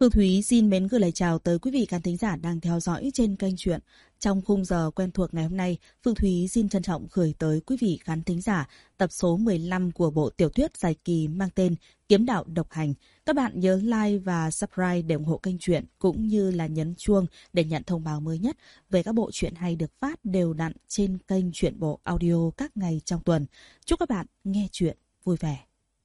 Phương Thúy xin mến gửi lời chào tới quý vị khán thính giả đang theo dõi trên kênh truyện. Trong khung giờ quen thuộc ngày hôm nay, Phương Thúy xin trân trọng gửi tới quý vị khán thính giả tập số 15 của bộ tiểu thuyết dài kỳ mang tên Kiếm đạo độc hành. Các bạn nhớ like và subscribe để ủng hộ kênh truyện cũng như là nhấn chuông để nhận thông báo mới nhất về các bộ truyện hay được phát đều đặn trên kênh Truyện Bộ Audio các ngày trong tuần. Chúc các bạn nghe truyện vui vẻ.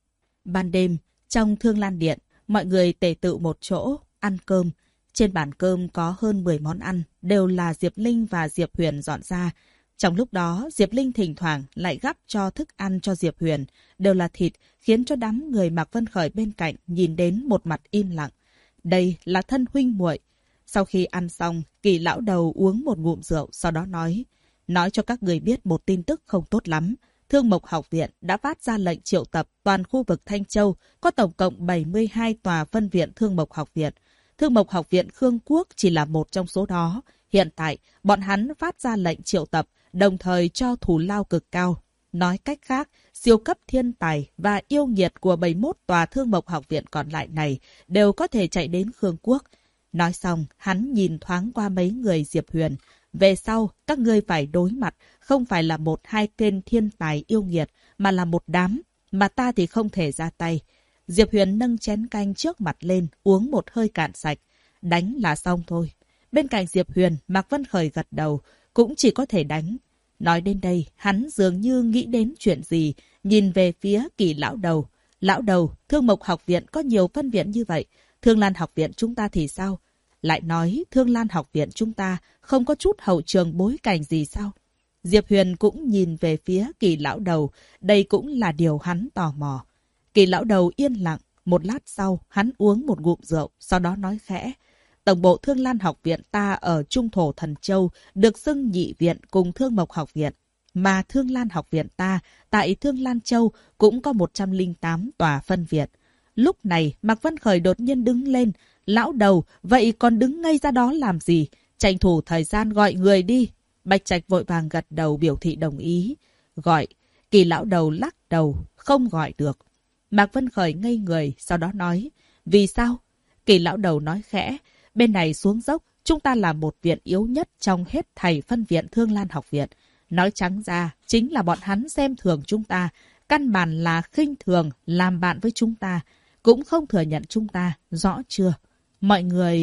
Ban đêm, trong Thương Lan Điện, mọi người tề tựu một chỗ, ăn cơm. Trên bàn cơm có hơn 10 món ăn, đều là Diệp Linh và Diệp Huyền dọn ra. Trong lúc đó, Diệp Linh thỉnh thoảng lại gắp cho thức ăn cho Diệp Huyền, đều là thịt, khiến cho đám người Mạc Vân Khởi bên cạnh nhìn đến một mặt im lặng. Đây là thân huynh muội. Sau khi ăn xong, Kỳ lão đầu uống một ngụm rượu, sau đó nói cho các người biết một tin tức không tốt lắm. Thương Mộc Học Viện đã phát ra lệnh triệu tập toàn khu vực Thanh Châu, có tổng cộng 72 tòa phân viện Thương Mộc Học Viện. Thương Mộc Học Viện Khương Quốc chỉ là một trong số đó. Hiện tại, bọn hắn phát ra lệnh triệu tập, đồng thời cho thù lao cực cao. Nói cách khác, siêu cấp thiên tài và yêu nghiệt của 71 tòa Thương Mộc Học Viện còn lại này đều có thể chạy đến Khương Quốc. Nói xong, hắn nhìn thoáng qua mấy người Diệp Huyền. Về sau, các ngươi phải đối mặt, không phải là một hai tên thiên tài yêu nghiệt, mà là một đám, mà ta thì không thể ra tay. Diệp Huyền nâng chén canh trước mặt lên, uống một hơi cạn sạch. Đánh là xong thôi. Bên cạnh Diệp Huyền, Mạc Vân Khởi gật đầu, cũng chỉ có thể đánh. Nói đến đây, hắn dường như nghĩ đến chuyện gì, nhìn về phía Kỳ lão đầu. Lão đầu, Thương Mộc Học Viện có nhiều phân viện như vậy, Thương Lan Học Viện chúng ta thì sao? Lại nói Thương Lan Học Viện chúng ta không có chút hậu trường bối cảnh gì sao? Diệp Huyền cũng nhìn về phía Kỳ lão đầu, đây cũng là điều hắn tò mò. Kỳ lão đầu yên lặng, một lát sau hắn uống một ngụm rượu, sau đó nói khẽ. Tổng bộ Thương Lan Học Viện ta ở Trung Thổ Thần Châu được xưng nhị viện cùng Thương Mộc Học Viện. Mà Thương Lan Học Viện ta tại Thương Lan Châu cũng có 108 tòa phân viện. Lúc này Mạc Vân Khởi đột nhiên đứng lên. Lão đầu, vậy còn đứng ngây ra đó làm gì? Tranh thủ thời gian gọi người đi. Bạch Trạch vội vàng gật đầu biểu thị đồng ý. Gọi. Kỳ lão đầu lắc đầu, không gọi được. Mạc Vân Khởi ngây người, sau đó nói. Vì sao? Kỳ lão đầu nói khẽ. Bên này xuống dốc, chúng ta là một viện yếu nhất trong hết thảy phân viện Thương Lan Học Viện. Nói trắng ra, chính là bọn hắn xem thường chúng ta. Căn bản là khinh thường, làm bạn với chúng ta. Cũng không thừa nhận chúng ta, rõ chưa? Mọi người...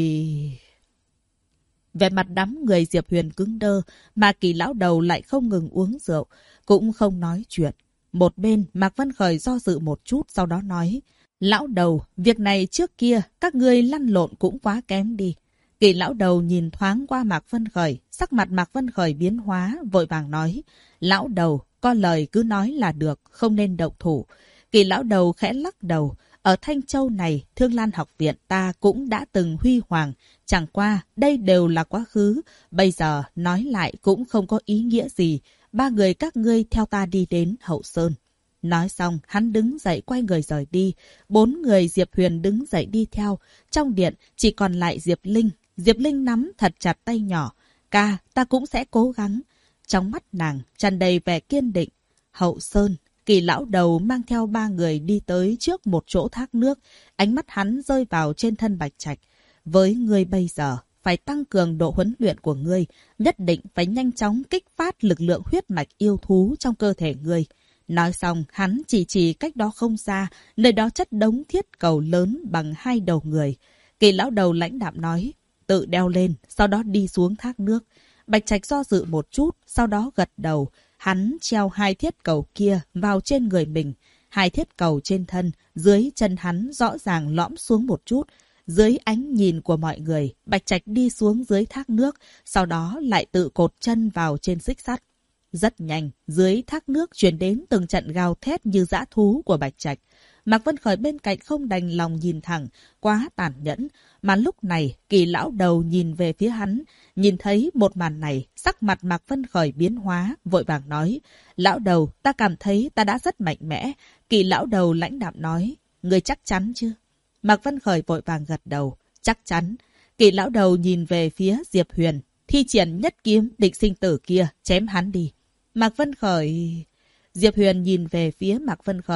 Về mặt đám người Diệp Huyền cứng đơ, mà Kỳ lão đầu lại không ngừng uống rượu, cũng không nói chuyện. Một bên, Mạc Vân Khởi do dự một chút, sau đó nói, lão đầu, việc này trước kia, các ngươi lăn lộn cũng quá kém đi. Kỳ lão đầu nhìn thoáng qua Mạc Vân Khởi, sắc mặt Mạc Vân Khởi biến hóa, vội vàng nói, lão đầu, có lời cứ nói là được, không nên động thủ. Kỳ lão đầu khẽ lắc đầu. Ở Thanh Châu này, Thương Lan Học Viện ta cũng đã từng huy hoàng. Chẳng qua, đây đều là quá khứ. Bây giờ, nói lại cũng không có ý nghĩa gì. Ba người các ngươi theo ta đi đến Hậu Sơn. Nói xong, hắn đứng dậy quay người rời đi. 4 người Diệp Huyền đứng dậy đi theo. Trong điện, chỉ còn lại Diệp Linh. Diệp Linh nắm thật chặt tay nhỏ. Ca, ta cũng sẽ cố gắng. Trong mắt nàng, tràn đầy vẻ kiên định. Hậu Sơn. Kỳ lão đầu mang theo 3 người đi tới trước một chỗ thác nước. Ánh mắt hắn rơi vào trên thân Bạch Trạch. Với ngươi bây giờ, phải tăng cường độ huấn luyện của ngươi. Nhất định phải nhanh chóng kích phát lực lượng huyết mạch yêu thú trong cơ thể ngươi. Nói xong, hắn chỉ cách đó không xa, nơi đó chất đống thiết cầu lớn bằng 2 đầu người. Kỳ lão đầu lãnh đạm nói, tự đeo lên, sau đó đi xuống thác nước. Bạch Trạch do dự một chút, sau đó gật đầu. Hắn treo 2 thiết cầu kia vào trên người mình. 2 thiết cầu trên thân, dưới chân hắn rõ ràng lõm xuống một chút. Dưới ánh nhìn của mọi người, Bạch Trạch đi xuống dưới thác nước, sau đó lại tự cột chân vào trên xích sắt. Rất nhanh, dưới thác nước truyền đến từng trận gào thét như dã thú của Bạch Trạch. Mạc Vân Khởi bên cạnh không đành lòng nhìn thẳng, quá tàn nhẫn. Mà lúc này, Kỳ lão đầu nhìn về phía hắn, nhìn thấy một màn này, sắc mặt Mạc Vân Khởi biến hóa, vội vàng nói. Lão đầu, ta cảm thấy ta đã rất mạnh mẽ. Kỳ lão đầu lãnh đạm nói, ngươi chắc chắn chứ? Mạc Vân Khởi vội vàng gật đầu, chắc chắn. Kỳ lão đầu nhìn về phía Diệp Huyền, thi triển nhất kiếm định sinh tử kia, chém hắn đi. Mạc Vân Khởi... Diệp Huyền nhìn về phía Mạc Vân Khởi,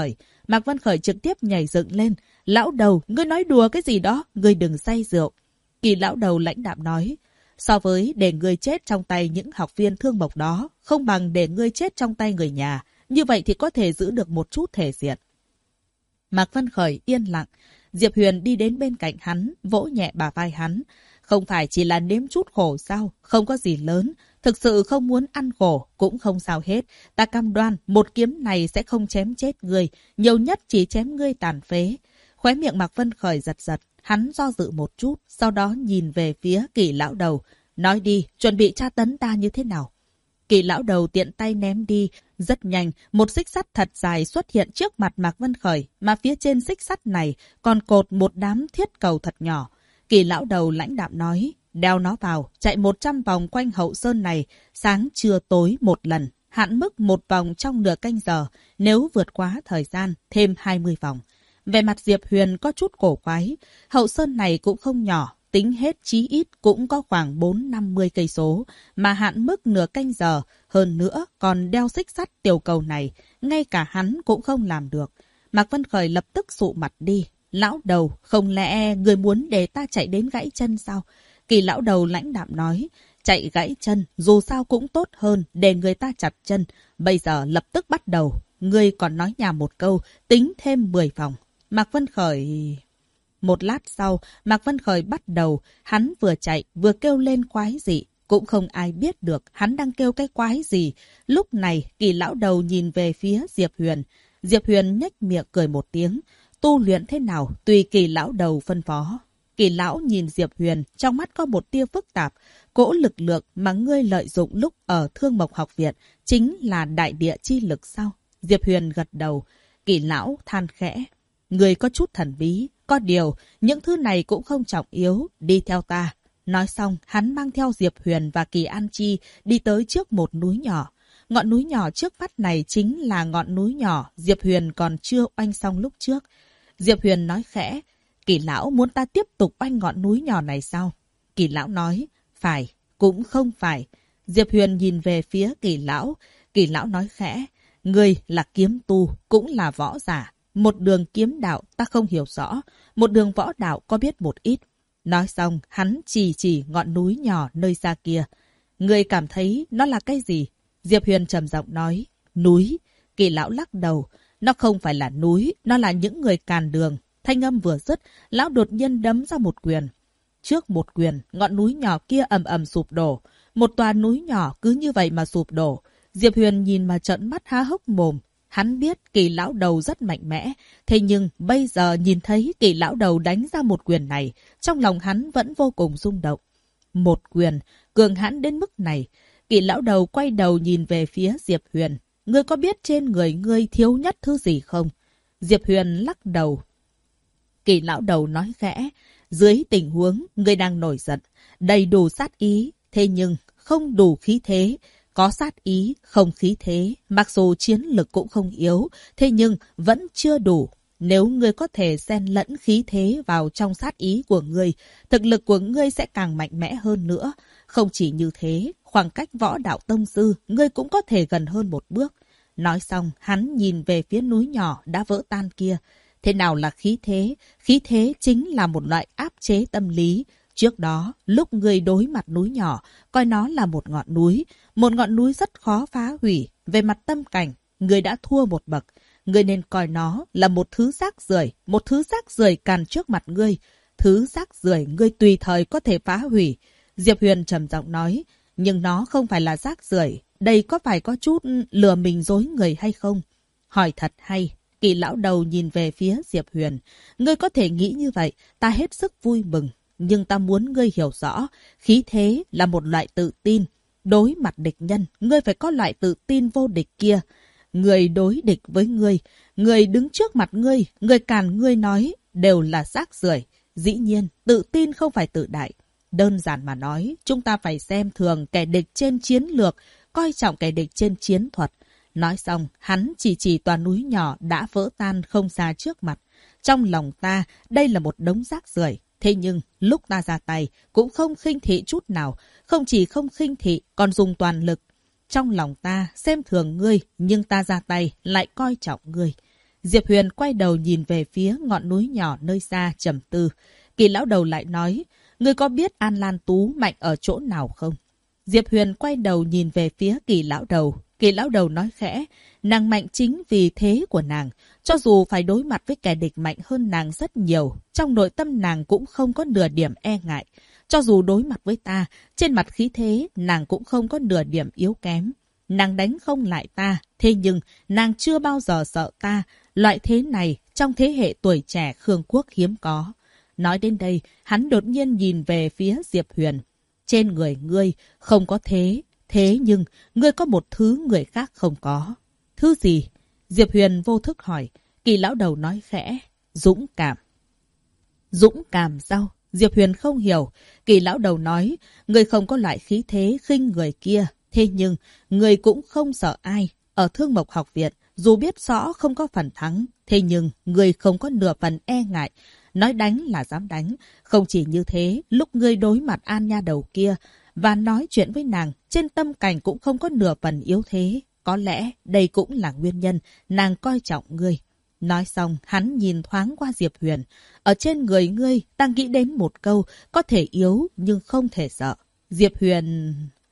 Mạc Vân Khởi trực tiếp nhảy dựng lên. Lão đầu, ngươi nói đùa cái gì đó, ngươi đừng say rượu. Kỳ lão đầu lãnh đạm nói, so với để ngươi chết trong tay những học viên thương mộc đó, không bằng để ngươi chết trong tay người nhà. Như vậy thì có thể giữ được một chút thể diện. Mạc Vân Khởi yên lặng. Diệp Huyền đi đến bên cạnh hắn, vỗ nhẹ bả vai hắn. Không phải chỉ là nếm chút khổ sao, không có gì lớn. Thực sự không muốn ăn khổ, cũng không sao hết. Ta cam đoan, một kiếm này sẽ không chém chết ngươi, nhiều nhất chỉ chém ngươi tàn phế. Khóe miệng Mạc Vân Khởi giật giật, hắn do dự một chút, sau đó nhìn về phía Kỳ lão đầu. Nói đi, chuẩn bị tra tấn ta như thế nào? Kỳ lão đầu tiện tay ném đi. Rất nhanh, một xích sắt thật dài xuất hiện trước mặt Mạc Vân Khởi, mà phía trên xích sắt này còn cột một đám thiết cầu thật nhỏ. Kỳ lão đầu lãnh đạm nói, đeo nó vào, chạy 100 vòng quanh hậu sơn này, sáng trưa tối một lần, hạn mức một vòng trong nửa canh giờ, nếu vượt quá thời gian, thêm 20 vòng. Về mặt Diệp Huyền có chút cổ quái, hậu sơn này cũng không nhỏ, tính hết chí ít cũng có khoảng 4-50 cây số, mà hạn mức nửa canh giờ, hơn nữa còn đeo xích sắt tiểu cầu này, ngay cả hắn cũng không làm được. Mạc Vân Khởi lập tức sụ mặt đi. Lão đầu, không lẽ người muốn để ta chạy đến gãy chân sao? Kỳ lão đầu lãnh đạm nói, chạy gãy chân dù sao cũng tốt hơn để người ta chặt chân. Bây giờ lập tức bắt đầu, ngươi còn nói nhảm một câu, tính thêm 10 vòng. Mạc Vân Khởi... Một lát sau, Mạc Vân Khởi bắt đầu, hắn vừa chạy vừa kêu lên quái dị. Cũng không ai biết được hắn đang kêu cái quái gì. Lúc này, Kỳ lão đầu nhìn về phía Diệp Huyền. Diệp Huyền nhếch miệng cười một tiếng. Tu luyện thế nào, tùy Kỳ lão đầu phân phó. Kỳ lão nhìn Diệp Huyền, trong mắt có một tia phức tạp. Cỗ lực lượng mà ngươi lợi dụng lúc ở Thương Mộc Học Viện chính là đại địa chi lực sao? Diệp Huyền gật đầu. Kỳ lão than khẽ. Ngươi có chút thần bí. Có điều, những thứ này cũng không trọng yếu. Đi theo ta. Nói xong, hắn mang theo Diệp Huyền và Kỳ An Chi đi tới trước một núi nhỏ. Ngọn núi nhỏ trước mắt này chính là ngọn núi nhỏ Diệp Huyền còn chưa oanh xong lúc trước. Diệp Huyền nói khẽ, Kỳ lão muốn ta tiếp tục oanh ngọn núi nhỏ này sao? Kỳ lão nói, phải, cũng không phải. Diệp Huyền nhìn về phía Kỳ lão nói khẽ, ngươi là kiếm tu, cũng là võ giả. Một đường kiếm đạo ta không hiểu rõ, một đường võ đạo có biết một ít. Nói xong, hắn chỉ ngọn núi nhỏ nơi xa kia. Ngươi cảm thấy nó là cái gì? Diệp Huyền trầm giọng nói, núi. Kỳ lão lắc đầu, nó không phải là núi, nó là những người càn đường. Thanh âm vừa dứt, lão đột nhiên đấm ra một quyền. Trước một quyền, ngọn núi nhỏ kia ầm ầm sụp đổ. Một tòa núi nhỏ cứ như vậy mà sụp đổ. Diệp Huyền nhìn mà trợn mắt há hốc mồm. Hắn biết Kỳ lão đầu rất mạnh mẽ, thế nhưng bây giờ nhìn thấy Kỳ lão đầu đánh ra một quyền này, trong lòng hắn vẫn vô cùng rung động. Một quyền, cường hãn đến mức này. Kỳ lão đầu quay đầu nhìn về phía Diệp Huyền. Ngươi có biết trên người ngươi thiếu nhất thứ gì không? Diệp Huyền lắc đầu. Kỳ lão đầu nói khẽ, dưới tình huống ngươi đang nổi giận, đầy đủ sát ý, thế nhưng không đủ khí thế. Có sát ý, không khí thế, mặc dù chiến lực cũng không yếu, thế nhưng vẫn chưa đủ. Nếu ngươi có thể xen lẫn khí thế vào trong sát ý của ngươi, thực lực của ngươi sẽ càng mạnh mẽ hơn nữa. Không chỉ như thế, khoảng cách võ đạo tông sư, ngươi cũng có thể gần hơn một bước. Nói xong, hắn nhìn về phía núi nhỏ đã vỡ tan kia. Thế nào là khí thế? Khí thế chính là một loại áp chế tâm lý. Trước đó, lúc ngươi đối mặt núi nhỏ, coi nó là một ngọn núi rất khó phá hủy. Về mặt tâm cảnh, ngươi đã thua một bậc. Ngươi nên coi nó là một thứ rác rưởi càn trước mặt ngươi. Thứ rác rưởi ngươi tùy thời có thể phá hủy. Diệp Huyền trầm giọng nói, nhưng nó không phải là rác rưởi. Đây có phải có chút lừa mình dối người hay không? Hỏi thật hay. Kỳ lão đầu nhìn về phía Diệp Huyền. Ngươi có thể nghĩ như vậy, ta hết sức vui mừng. Nhưng ta muốn ngươi hiểu rõ, khí thế là một loại tự tin. Đối mặt địch nhân, ngươi phải có loại tự tin vô địch kia. Người đối địch với ngươi, người đứng trước mặt ngươi, người càn ngươi nói, đều là rác rưởi. Dĩ nhiên, tự tin không phải tự đại. Đơn giản mà nói, chúng ta phải xem thường kẻ địch trên chiến lược, coi trọng kẻ địch trên chiến thuật. Nói xong, hắn chỉ tòa núi nhỏ đã vỡ tan không xa trước mặt. Trong lòng ta, đây là một đống rác rưởi. Thế nhưng, lúc ta ra tay, cũng không khinh thị chút nào. Không chỉ không khinh thị, còn dùng toàn lực. Trong lòng ta, xem thường ngươi, nhưng ta ra tay, lại coi trọng ngươi. Diệp Huyền quay đầu nhìn về phía ngọn núi nhỏ nơi xa trầm tư. Kỳ lão đầu lại nói, ngươi có biết An Lan Tú mạnh ở chỗ nào không? Diệp Huyền quay đầu nhìn về phía Kỳ lão đầu. Kỳ lão đầu nói khẽ, nàng mạnh chính vì thế của nàng. Cho dù phải đối mặt với kẻ địch mạnh hơn nàng rất nhiều, trong nội tâm nàng cũng không có nửa điểm e ngại. Cho dù đối mặt với ta, trên mặt khí thế, nàng cũng không có nửa điểm yếu kém. Nàng đánh không lại ta, thế nhưng nàng chưa bao giờ sợ ta. Loại thế này, trong thế hệ tuổi trẻ Khương Quốc hiếm có. Nói đến đây, hắn đột nhiên nhìn về phía Diệp Huyền. Trên người ngươi không có thế, thế nhưng ngươi có một thứ người khác không có. Thứ gì? Diệp Huyền vô thức hỏi. Kỳ lão đầu nói khẽ, dũng cảm. Dũng cảm sao? Diệp Huyền không hiểu. Kỳ lão đầu nói, ngươi không có loại khí thế khinh người kia. Thế nhưng, ngươi cũng không sợ ai. Ở Thương Mộc học viện, dù biết rõ không có phần thắng, thế nhưng ngươi không có nửa phần e ngại. Nói đánh là dám đánh. Không chỉ như thế, lúc ngươi đối mặt An nha đầu kia và nói chuyện với nàng, trên tâm cảnh cũng không có nửa phần yếu thế. Có lẽ đây cũng là nguyên nhân nàng coi trọng ngươi. Nói xong, hắn nhìn thoáng qua Diệp Huyền. Ở trên người ngươi, ta nghĩ đến một câu, có thể yếu nhưng không thể sợ. Diệp Huyền...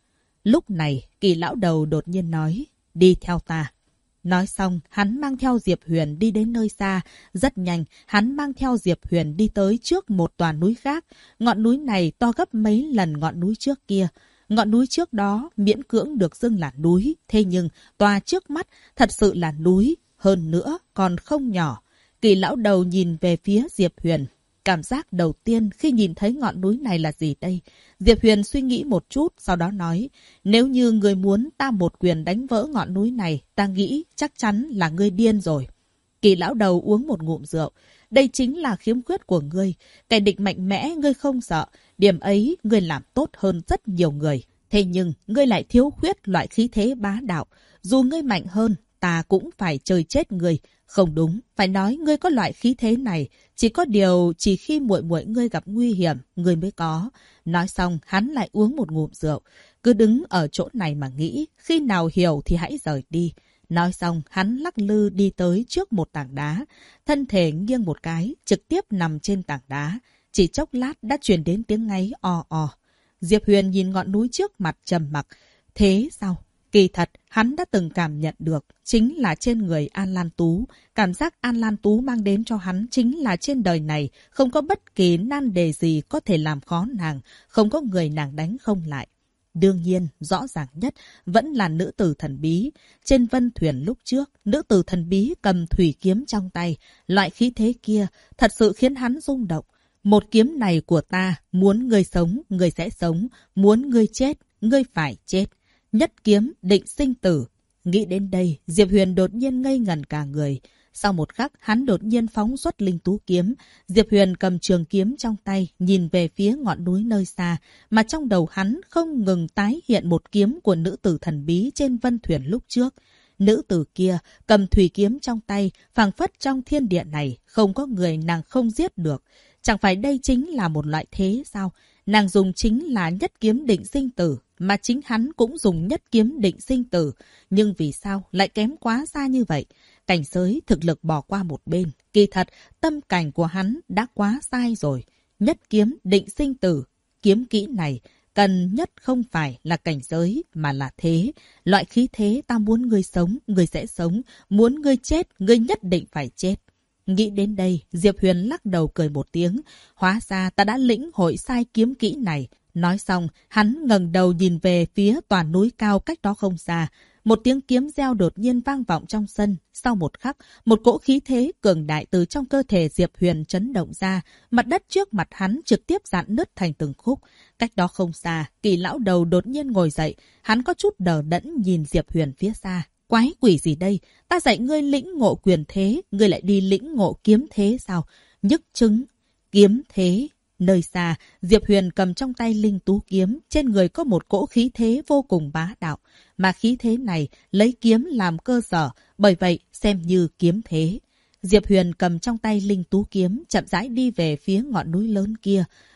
Lúc này, Kỳ lão đầu đột nhiên nói, đi theo ta. Nói xong, hắn mang theo Diệp Huyền đi đến nơi xa. Rất nhanh, hắn mang theo Diệp Huyền đi tới trước một tòa núi khác. Ngọn núi này to gấp mấy lần ngọn núi trước kia. Ngọn núi trước đó miễn cưỡng được xưng là núi. Thế nhưng, tòa trước mắt thật sự là núi. Hơn nữa, còn không nhỏ. Kỳ lão đầu nhìn về phía Diệp Huyền. Cảm giác đầu tiên khi nhìn thấy ngọn núi này là gì đây? Diệp Huyền suy nghĩ một chút, sau đó nói, nếu như ngươi muốn ta một quyền đánh vỡ ngọn núi này, ta nghĩ chắc chắn là ngươi điên rồi. Kỳ lão đầu uống một ngụm rượu. Đây chính là khiếm khuyết của ngươi. Kẻ địch mạnh mẽ ngươi không sợ. Điểm ấy ngươi làm tốt hơn rất nhiều người. Thế nhưng ngươi lại thiếu khuyết loại khí thế bá đạo. Dù ngươi mạnh hơn, ta cũng phải chơi chết ngươi. Không đúng, phải nói ngươi có loại khí thế này. Chỉ có điều chỉ khi muội muội ngươi gặp nguy hiểm, ngươi mới có. Nói xong, hắn lại uống một ngụm rượu. Cứ đứng ở chỗ này mà nghĩ, khi nào hiểu thì hãy rời đi. Nói xong, hắn lắc lư đi tới trước một tảng đá. Thân thể nghiêng một cái, trực tiếp nằm trên tảng đá. Chỉ chốc lát đã truyền đến tiếng ngáy o o. Diệp Huyền nhìn ngọn núi trước mặt trầm mặc. Thế sao? Kỳ thật, hắn đã từng cảm nhận được, chính là trên người An Lan Tú. Cảm giác An Lan Tú mang đến cho hắn chính là trên đời này, không có bất kỳ nan đề gì có thể làm khó nàng, không có người nàng đánh không lại. Đương nhiên, rõ ràng nhất vẫn là nữ tử thần bí. Trên vân thuyền lúc trước, nữ tử thần bí cầm thủy kiếm trong tay. Loại khí thế kia thật sự khiến hắn rung động. Một kiếm này của ta, muốn ngươi sống, ngươi sẽ sống. Muốn ngươi chết, ngươi phải chết. Nhất kiếm định sinh tử. Nghĩ đến đây, Diệp Huyền đột nhiên ngây ngẩn cả người. Sau một khắc, hắn đột nhiên phóng xuất linh tú kiếm. Diệp Huyền cầm trường kiếm trong tay, nhìn về phía ngọn núi nơi xa, mà trong đầu hắn không ngừng tái hiện một kiếm của nữ tử thần bí trên vân thuyền lúc trước. Nữ tử kia cầm thủy kiếm trong tay, phảng phất trong thiên địa này, không có người nàng không giết được. Chẳng phải đây chính là một loại thế sao? Nàng dùng chính là nhất kiếm định sinh tử, mà chính hắn cũng dùng nhất kiếm định sinh tử. Nhưng vì sao lại kém quá xa như vậy? Cảnh giới thực lực bỏ qua một bên. Kỳ thật, tâm cảnh của hắn đã quá sai rồi. Nhất kiếm định sinh tử. Kiếm kỹ này cần nhất không phải là cảnh giới mà là thế. Loại khí thế ta muốn ngươi sống, ngươi sẽ sống. Muốn ngươi chết, ngươi nhất định phải chết. Nghĩ đến đây, Diệp Huyền lắc đầu cười một tiếng. Hóa ra ta đã lĩnh hội sai kiếm kỹ này. Nói xong, hắn ngẩng đầu nhìn về phía tòa núi cao cách đó không xa. Một tiếng kiếm reo đột nhiên vang vọng trong sân. Sau một khắc, một cỗ khí thế cường đại từ trong cơ thể Diệp Huyền chấn động ra. Mặt đất trước mặt hắn trực tiếp rạn nứt thành từng khúc. Cách đó không xa, Kỳ lão đầu đột nhiên ngồi dậy. Hắn có chút đờ đẫn nhìn Diệp Huyền phía xa. Quái quỷ gì đây? Ta dạy ngươi lĩnh ngộ quyền thế, ngươi lại đi lĩnh ngộ kiếm thế sao? Nhức chứng. Kiếm thế. Nơi xa, Diệp Huyền cầm trong tay linh tú kiếm, trên người có một cỗ khí thế vô cùng bá đạo. Mà khí thế này lấy kiếm làm cơ sở, bởi vậy xem như kiếm thế. Diệp Huyền cầm trong tay linh tú kiếm, chậm rãi đi về phía ngọn núi lớn kia.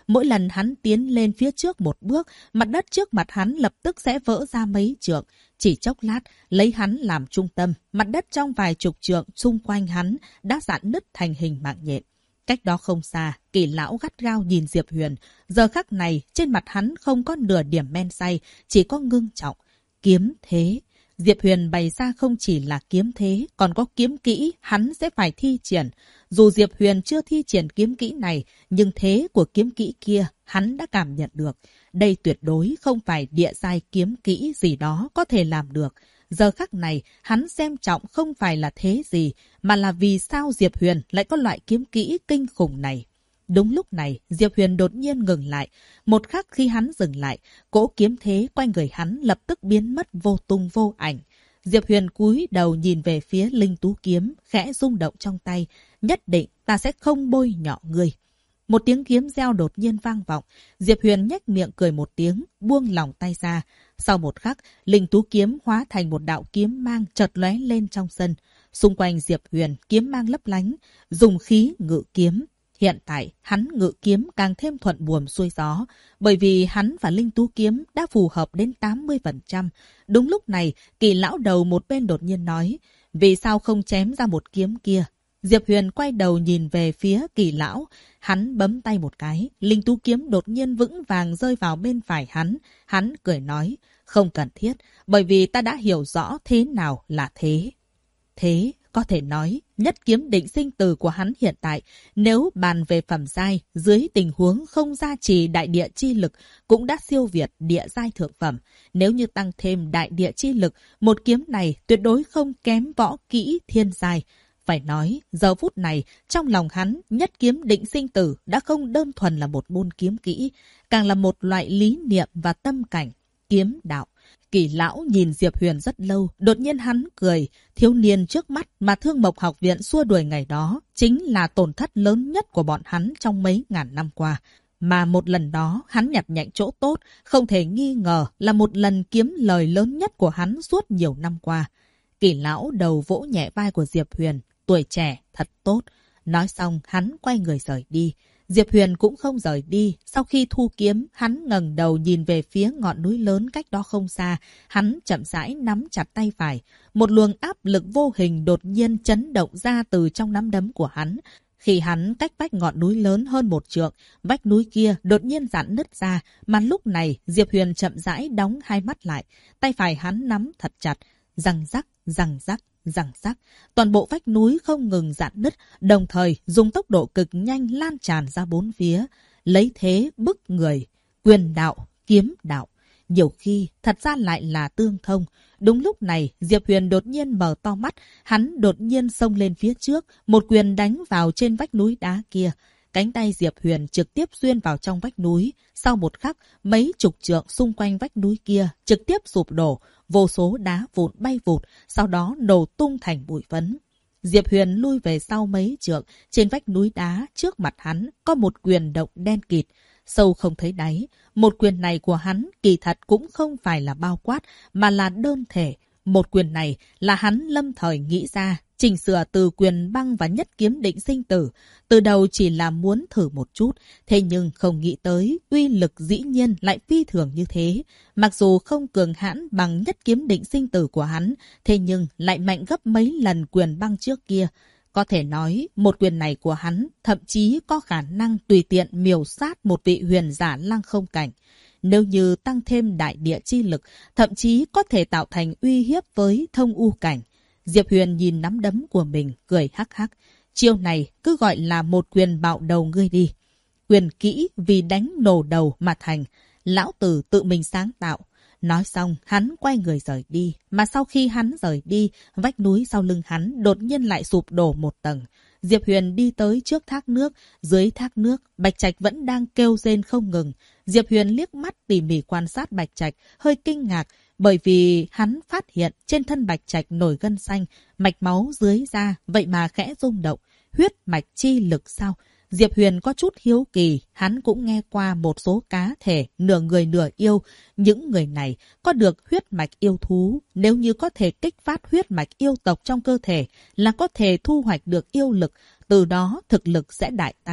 Mỗi lần hắn tiến lên phía trước một bước, mặt đất trước mặt hắn lập tức sẽ vỡ ra mấy trượng. Chỉ chốc lát, lấy hắn làm trung tâm, mặt đất trong vài chục trượng xung quanh hắn đã rạn nứt thành hình mạng nhện. Cách đó không xa, Kỳ lão gắt gao nhìn Diệp Huyền. Giờ khắc này, trên mặt hắn không có nửa điểm men say, chỉ có ngưng trọng. Kiếm thế. Diệp Huyền bày ra không chỉ là kiếm thế, còn có kiếm kỹ, hắn sẽ phải thi triển. Dù Diệp Huyền chưa thi triển kiếm kỹ này, nhưng thế của kiếm kỹ kia, hắn đã cảm nhận được. Đây tuyệt đối không phải địa giai kiếm kỹ gì đó có thể làm được. Giờ khắc này, hắn xem trọng không phải là thế gì, mà là vì sao Diệp Huyền lại có loại kiếm kỹ kinh khủng này. Đúng lúc này, Diệp Huyền đột nhiên ngừng lại. Một khắc khi hắn dừng lại, cỗ kiếm thế quanh người hắn lập tức biến mất vô tung vô ảnh. Diệp Huyền cúi đầu nhìn về phía linh tú kiếm, khẽ rung động trong tay. Nhất định ta sẽ không bôi nhọ ngươi. Một tiếng kiếm reo đột nhiên vang vọng. Diệp Huyền nhếch miệng cười một tiếng, buông lỏng tay ra. Sau một khắc, linh tú kiếm hóa thành một đạo kiếm mang chợt lóe lên trong sân. Xung quanh Diệp Huyền, kiếm mang lấp lánh, dùng khí ngự kiếm. Hiện tại, hắn ngự kiếm càng thêm thuận buồm xuôi gió, bởi vì hắn và linh tú kiếm đã phù hợp đến 80%. Đúng lúc này, Kỳ lão đầu một bên đột nhiên nói, vì sao không chém ra một kiếm kia? Diệp Huyền quay đầu nhìn về phía Kỳ lão, hắn bấm tay một cái, linh tú kiếm đột nhiên vững vàng rơi vào bên phải hắn. Hắn cười nói, không cần thiết, bởi vì ta đã hiểu rõ thế nào là thế. Thế, có thể nói, nhất kiếm định sinh tử của hắn hiện tại, nếu bàn về phẩm giai, dưới tình huống không gia trì đại địa chi lực, cũng đã siêu việt địa giai thượng phẩm. Nếu như tăng thêm đại địa chi lực, một kiếm này tuyệt đối không kém võ kỹ thiên giai. Phải nói, giờ phút này, trong lòng hắn, nhất kiếm định sinh tử đã không đơn thuần là một môn kiếm kỹ, càng là một loại lý niệm và tâm cảnh, kiếm đạo. Kỳ lão nhìn Diệp Huyền rất lâu, đột nhiên hắn cười. Thiếu niên trước mắt mà Thương Mộc học viện xua đuổi ngày đó chính là tổn thất lớn nhất của bọn hắn trong mấy ngàn năm qua. Mà một lần đó hắn nhặt nhạnh chỗ tốt, không thể nghi ngờ là một lần kiếm lời lớn nhất của hắn suốt nhiều năm qua. Kỳ lão đầu vỗ nhẹ vai của Diệp Huyền, tuổi trẻ, thật tốt. Nói xong hắn quay người rời đi. Diệp Huyền cũng không rời đi. Sau khi thu kiếm, hắn ngẩng đầu nhìn về phía ngọn núi lớn cách đó không xa. Hắn chậm rãi nắm chặt tay phải. Một luồng áp lực vô hình đột nhiên chấn động ra từ trong nắm đấm của hắn. Khi hắn cách vách ngọn núi lớn hơn một trượng, vách núi kia đột nhiên rạn nứt ra. Mà lúc này, Diệp Huyền chậm rãi đóng hai mắt lại. Tay phải hắn nắm thật chặt. Răng rắc, răng rắc. Răng rắc, toàn bộ vách núi không ngừng rạn nứt, đồng thời dùng tốc độ cực nhanh lan tràn ra bốn phía, lấy thế bức người, quyền đạo, kiếm đạo. Nhiều khi thật ra lại là tương thông. Đúng lúc này, Diệp Huyền đột nhiên mở to mắt, hắn đột nhiên xông lên phía trước, một quyền đánh vào trên vách núi đá kia. Cánh tay Diệp Huyền trực tiếp xuyên vào trong vách núi. Sau một khắc, mấy chục trượng xung quanh vách núi kia trực tiếp sụp đổ, vô số đá vụn bay vụt, sau đó nổ tung thành bụi phấn. Diệp Huyền lui về sau mấy trượng, trên vách núi đá trước mặt hắn có một quyền động đen kịt, sâu không thấy đáy. Một quyền này của hắn kỳ thật cũng không phải là bao quát, mà là đơn thể. Một quyền này là hắn lâm thời nghĩ ra, chỉnh sửa từ quyền băng và nhất kiếm định sinh tử. Từ đầu chỉ là muốn thử một chút, thế nhưng không nghĩ tới uy lực dĩ nhiên lại phi thường như thế. Mặc dù không cường hãn bằng nhất kiếm định sinh tử của hắn, thế nhưng lại mạnh gấp mấy lần quyền băng trước kia. Có thể nói, một quyền này của hắn thậm chí có khả năng tùy tiện miểu sát một vị huyền giả lăng không cảnh. Nếu như tăng thêm đại địa chi lực, thậm chí có thể tạo thành uy hiếp với thông u cảnh. Diệp Huyền nhìn nắm đấm của mình, cười hắc hắc. Chiêu này cứ gọi là một quyền bạo đầu ngươi đi. Quyền kỹ vì đánh nổ đầu mà thành. Lão tử tự mình sáng tạo. Nói xong, hắn quay người rời đi. Mà sau khi hắn rời đi, vách núi sau lưng hắn đột nhiên lại sụp đổ một tầng. Diệp Huyền đi tới trước thác nước. Dưới thác nước, Bạch Trạch vẫn đang kêu rên không ngừng. Diệp Huyền liếc mắt tỉ mỉ quan sát Bạch Trạch, hơi kinh ngạc. Bởi vì hắn phát hiện trên thân Bạch Trạch nổi gân xanh, mạch máu dưới da, vậy mà khẽ rung động. Huyết mạch chi lực sao? Diệp Huyền có chút hiếu kỳ, hắn cũng nghe qua một số cá thể, nửa người nửa yêu. Những người này có được huyết mạch yêu thú, nếu như có thể kích phát huyết mạch yêu tộc trong cơ thể, là có thể thu hoạch được yêu lực, từ đó thực lực sẽ đại tăng.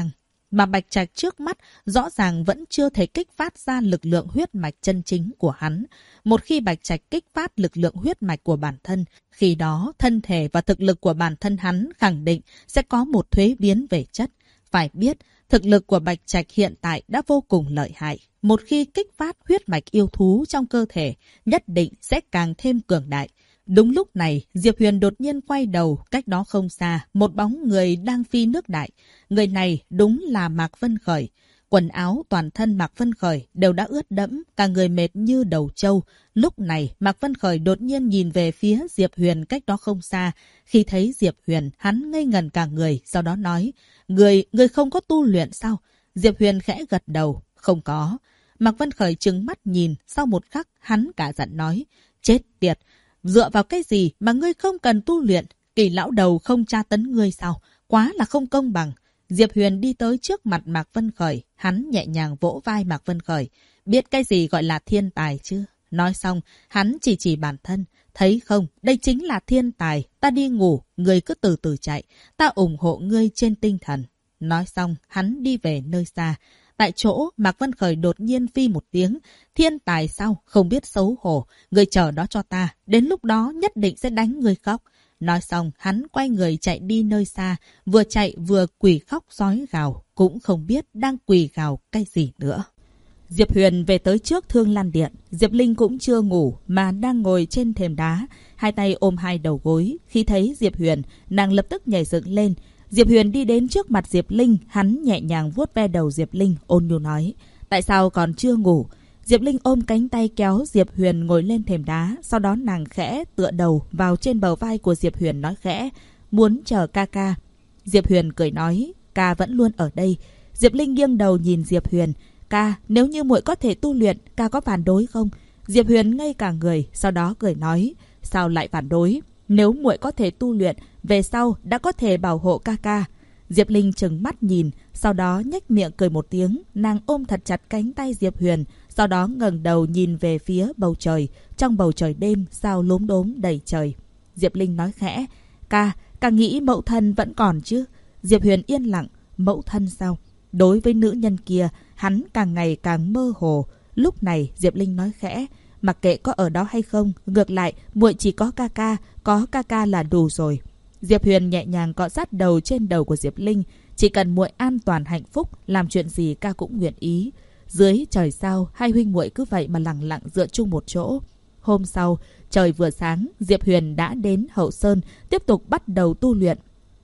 Mà Bạch Trạch trước mắt rõ ràng vẫn chưa thể kích phát ra lực lượng huyết mạch chân chính của hắn. Một khi Bạch Trạch kích phát lực lượng huyết mạch của bản thân, khi đó thân thể và thực lực của bản thân hắn khẳng định sẽ có một thuế biến về chất. Phải biết, thực lực của Bạch Trạch hiện tại đã vô cùng lợi hại. Một khi kích phát huyết mạch yêu thú trong cơ thể, nhất định sẽ càng thêm cường đại. Đúng lúc này, Diệp Huyền đột nhiên quay đầu, cách đó không xa, một bóng người đang phi nước đại. Người này đúng là Mạc Vân Khởi. Quần áo toàn thân Mạc Vân Khởi đều đã ướt đẫm, cả người mệt như đầu trâu. Lúc này, Mạc Vân Khởi đột nhiên nhìn về phía Diệp Huyền cách đó không xa. Khi thấy Diệp Huyền, hắn ngây ngẩn cả người, sau đó nói, Người không có tu luyện sao? Diệp Huyền khẽ gật đầu, không có. Mạc Vân Khởi trừng mắt nhìn, sau một khắc, hắn cả giận nói, chết tiệt! Dựa vào cái gì mà ngươi không cần tu luyện? Kỳ lão đầu không tra tấn ngươi sao? Quá là không công bằng. Diệp Huyền đi tới trước mặt Mạc Vân Khởi. Hắn nhẹ nhàng vỗ vai Mạc Vân Khởi. Biết cái gì gọi là thiên tài chứ? Nói xong, hắn chỉ bản thân. Thấy không, đây chính là thiên tài. Ta đi ngủ, ngươi cứ từ từ chạy. Ta ủng hộ ngươi trên tinh thần. Nói xong, hắn đi về nơi xa. Tại chỗ, Mạc Vân Khởi đột nhiên phi một tiếng. Thiên tài sao? Không biết xấu hổ. Người chờ đó cho ta. Đến lúc đó nhất định sẽ đánh người khóc. Nói xong, hắn quay người chạy đi nơi xa. Vừa chạy vừa quỳ khóc sói gào. Cũng không biết đang quỳ gào cái gì nữa. Diệp Huyền về tới trước Thương Lan Điện. Diệp Linh cũng chưa ngủ mà đang ngồi trên thềm đá. Hai tay ôm hai đầu gối. Khi thấy Diệp Huyền, nàng lập tức nhảy dựng lên. Diệp Huyền đi đến trước mặt Diệp Linh, hắn nhẹ nhàng vuốt ve đầu Diệp Linh, ôn nhu nói, tại sao còn chưa ngủ? Diệp Linh ôm cánh tay kéo Diệp Huyền ngồi lên thềm đá, sau đó nàng khẽ tựa đầu vào trên bờ vai của Diệp Huyền nói khẽ, muốn chờ ca ca. Diệp Huyền cười nói, ca vẫn luôn ở đây. Diệp Linh nghiêng đầu nhìn Diệp Huyền, ca, nếu như muội có thể tu luyện, ca có phản đối không? Diệp Huyền ngây cả người, sau đó cười nói, sao lại phản đối? Nếu muội có thể tu luyện, về sau đã có thể bảo hộ ca ca. Diệp Linh trừng mắt nhìn, sau đó nhếch miệng cười một tiếng, nàng ôm thật chặt cánh tay Diệp Huyền, sau đó ngẩng đầu nhìn về phía bầu trời, trong bầu trời đêm sao lốm đốm đầy trời. Diệp Linh nói khẽ, ca nghĩ mẫu thân vẫn còn chứ? Diệp Huyền yên lặng, mẫu thân sao? Đối với nữ nhân kia, hắn càng ngày càng mơ hồ. Lúc này Diệp Linh nói khẽ, mặc kệ có ở đó hay không, ngược lại muội chỉ có ca ca là đủ rồi. Diệp Huyền nhẹ nhàng cọ sát đầu trên đầu của Diệp Linh, chỉ cần muội an toàn hạnh phúc, làm chuyện gì ca cũng nguyện ý. Dưới trời sao, hai huynh muội cứ vậy mà lặng lặng dựa chung một chỗ. Hôm sau, trời vừa sáng, Diệp Huyền đã đến Hậu Sơn, tiếp tục bắt đầu tu luyện.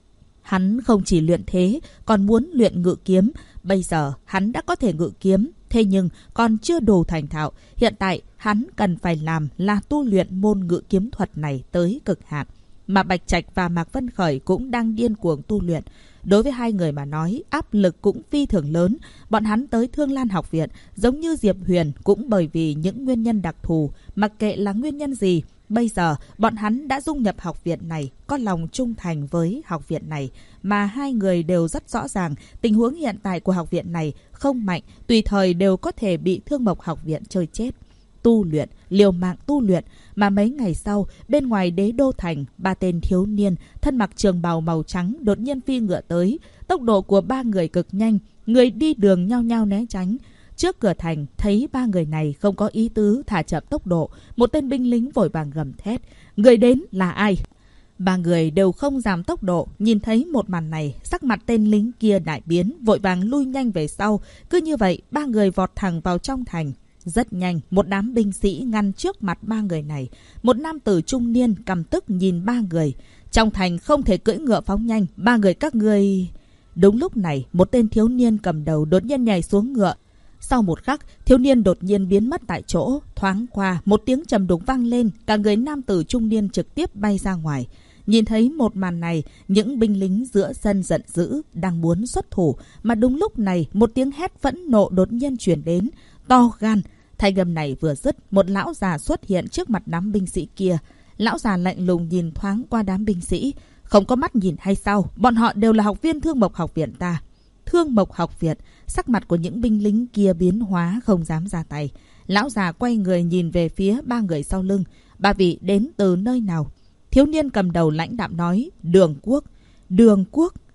Hắn không chỉ luyện thế, còn muốn luyện ngự kiếm. Bây giờ, hắn đã có thể ngự kiếm, thế nhưng còn chưa đủ thành thạo. Hiện tại, hắn cần phải làm là tu luyện môn ngự kiếm thuật này tới cực hạn. Mà Bạch Trạch và Mạc Vân Khởi cũng đang điên cuồng tu luyện. Đối với hai người mà nói, áp lực cũng phi thường lớn. Bọn hắn tới Thương Lan học viện, giống như Diệp Huyền, cũng bởi vì những nguyên nhân đặc thù. Mặc kệ là nguyên nhân gì, bây giờ bọn hắn đã dung nhập học viện này, có lòng trung thành với học viện này. Mà hai người đều rất rõ ràng, tình huống hiện tại của học viện này không mạnh, tùy thời đều có thể bị Thương Mộc học viện chơi chết. Tu luyện, liều mạng tu luyện. Mà mấy ngày sau, bên ngoài Đế Đô Thành, ba tên thiếu niên thân mặc trường bào màu trắng đột nhiên phi ngựa tới. Tốc độ của ba người cực nhanh, người đi đường nhao nhao né tránh. Trước cửa thành, thấy ba người này không có ý tứ thả chậm tốc độ, một tên binh lính vội vàng gầm thét, người đến là ai? Ba người đều không giảm tốc độ, nhìn thấy một màn này, sắc mặt tên lính kia đại biến, vội vàng lui nhanh về sau. Cứ như vậy, ba người vọt thẳng vào trong thành. Rất nhanh, một đám binh sĩ ngăn trước mặt ba người này. Một nam tử trung niên căm tức nhìn ba người. Trong thành không thể cưỡi ngựa phóng nhanh, ba người các ngươi... Đúng lúc này, một tên thiếu niên cầm đầu đột nhiên nhảy xuống ngựa. Sau một khắc, thiếu niên đột nhiên biến mất tại chỗ. Thoáng qua, một tiếng trầm đục vang lên, cả người nam tử trung niên trực tiếp bay ra ngoài. Nhìn thấy một màn này, những binh lính giữa sân giận dữ, đang muốn xuất thủ. Mà đúng lúc này, một tiếng hét phẫn nộ đột nhiên truyền đến. To gan! Thanh âm này vừa dứt, một lão già xuất hiện trước mặt đám binh sĩ kia. Lão già lạnh lùng nhìn thoáng qua đám binh sĩ. Không có mắt nhìn hay sao? Bọn họ đều là học viên Thương Mộc học viện ta. Thương Mộc học viện, sắc mặt của những binh lính kia biến hóa, không dám ra tay. Lão già quay người nhìn về phía ba người sau lưng. Ba vị đến từ nơi nào? Thiếu niên cầm đầu lãnh đạm nói, Đường Quốc. Đường Quốc?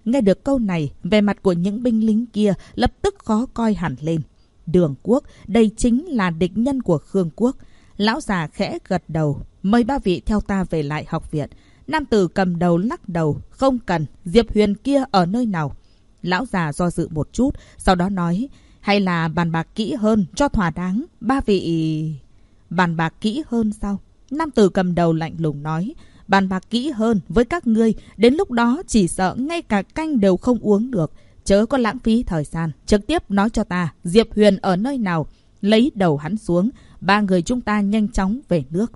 Nghe được câu này, vẻ mặt của những binh lính kia lập tức khó coi hẳn lên. Đường Quốc, đây chính là địch nhân của Khương Quốc. Lão già khẽ gật đầu, mời ba vị theo ta về lại học viện. Nam tử cầm đầu lắc đầu, không cần, Diệp Huyền kia ở nơi nào? Lão già do dự một chút, sau đó nói, hay là bàn bạc kỹ hơn cho thỏa đáng. Ba vị... Bàn bạc kỹ hơn sao? Nam tử cầm đầu lạnh lùng nói, bàn bạc kỹ hơn với các ngươi, đến lúc đó chỉ sợ ngay cả canh đều không uống được. Chớ có lãng phí thời gian, trực tiếp nói cho ta, Diệp Huyền ở nơi nào? Lấy đầu hắn xuống, ba người chúng ta nhanh chóng về nước.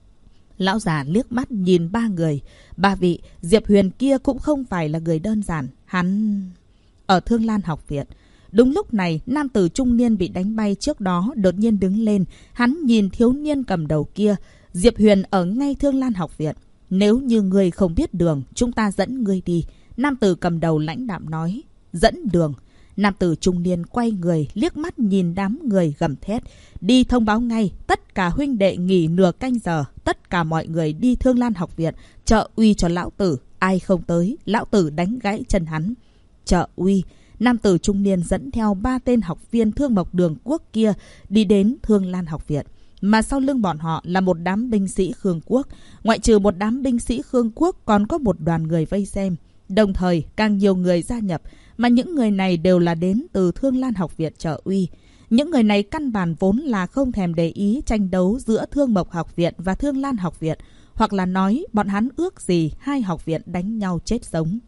Lão già liếc mắt nhìn ba người. Ba vị, Diệp Huyền kia cũng không phải là người đơn giản. Hắn... Ở Thương Lan học viện. Đúng lúc này, nam tử trung niên bị đánh bay trước đó đột nhiên đứng lên. Hắn nhìn thiếu niên cầm đầu kia. Diệp Huyền ở ngay Thương Lan học viện. Nếu như ngươi không biết đường, chúng ta dẫn ngươi đi. Nam tử cầm đầu lãnh đạm nói. Dẫn đường. Nam tử trung niên quay người, liếc mắt nhìn đám người gầm thét. Đi thông báo ngay, tất cả huynh đệ nghỉ nửa canh giờ. Tất cả mọi người đi Thương Lan học viện. Trợ uy cho lão tử. Ai không tới, lão tử đánh gãy chân hắn. Trợ uy. Nam tử trung niên dẫn theo 3 tên học viên Thương Mộc Đường Quốc kia đi đến Thương Lan học viện. Mà sau lưng bọn họ là một đám binh sĩ Khương Quốc. Ngoại trừ một đám binh sĩ Khương Quốc còn có một đoàn người vây xem. Đồng thời càng nhiều người gia nhập. Mà những người này đều là đến từ Thương Lan học viện trợ uy. Những người này căn bản vốn là không thèm để ý tranh đấu giữa Thương Mộc học viện và Thương Lan học viện. Hoặc là nói bọn hắn ước gì hai học viện đánh nhau chết sống.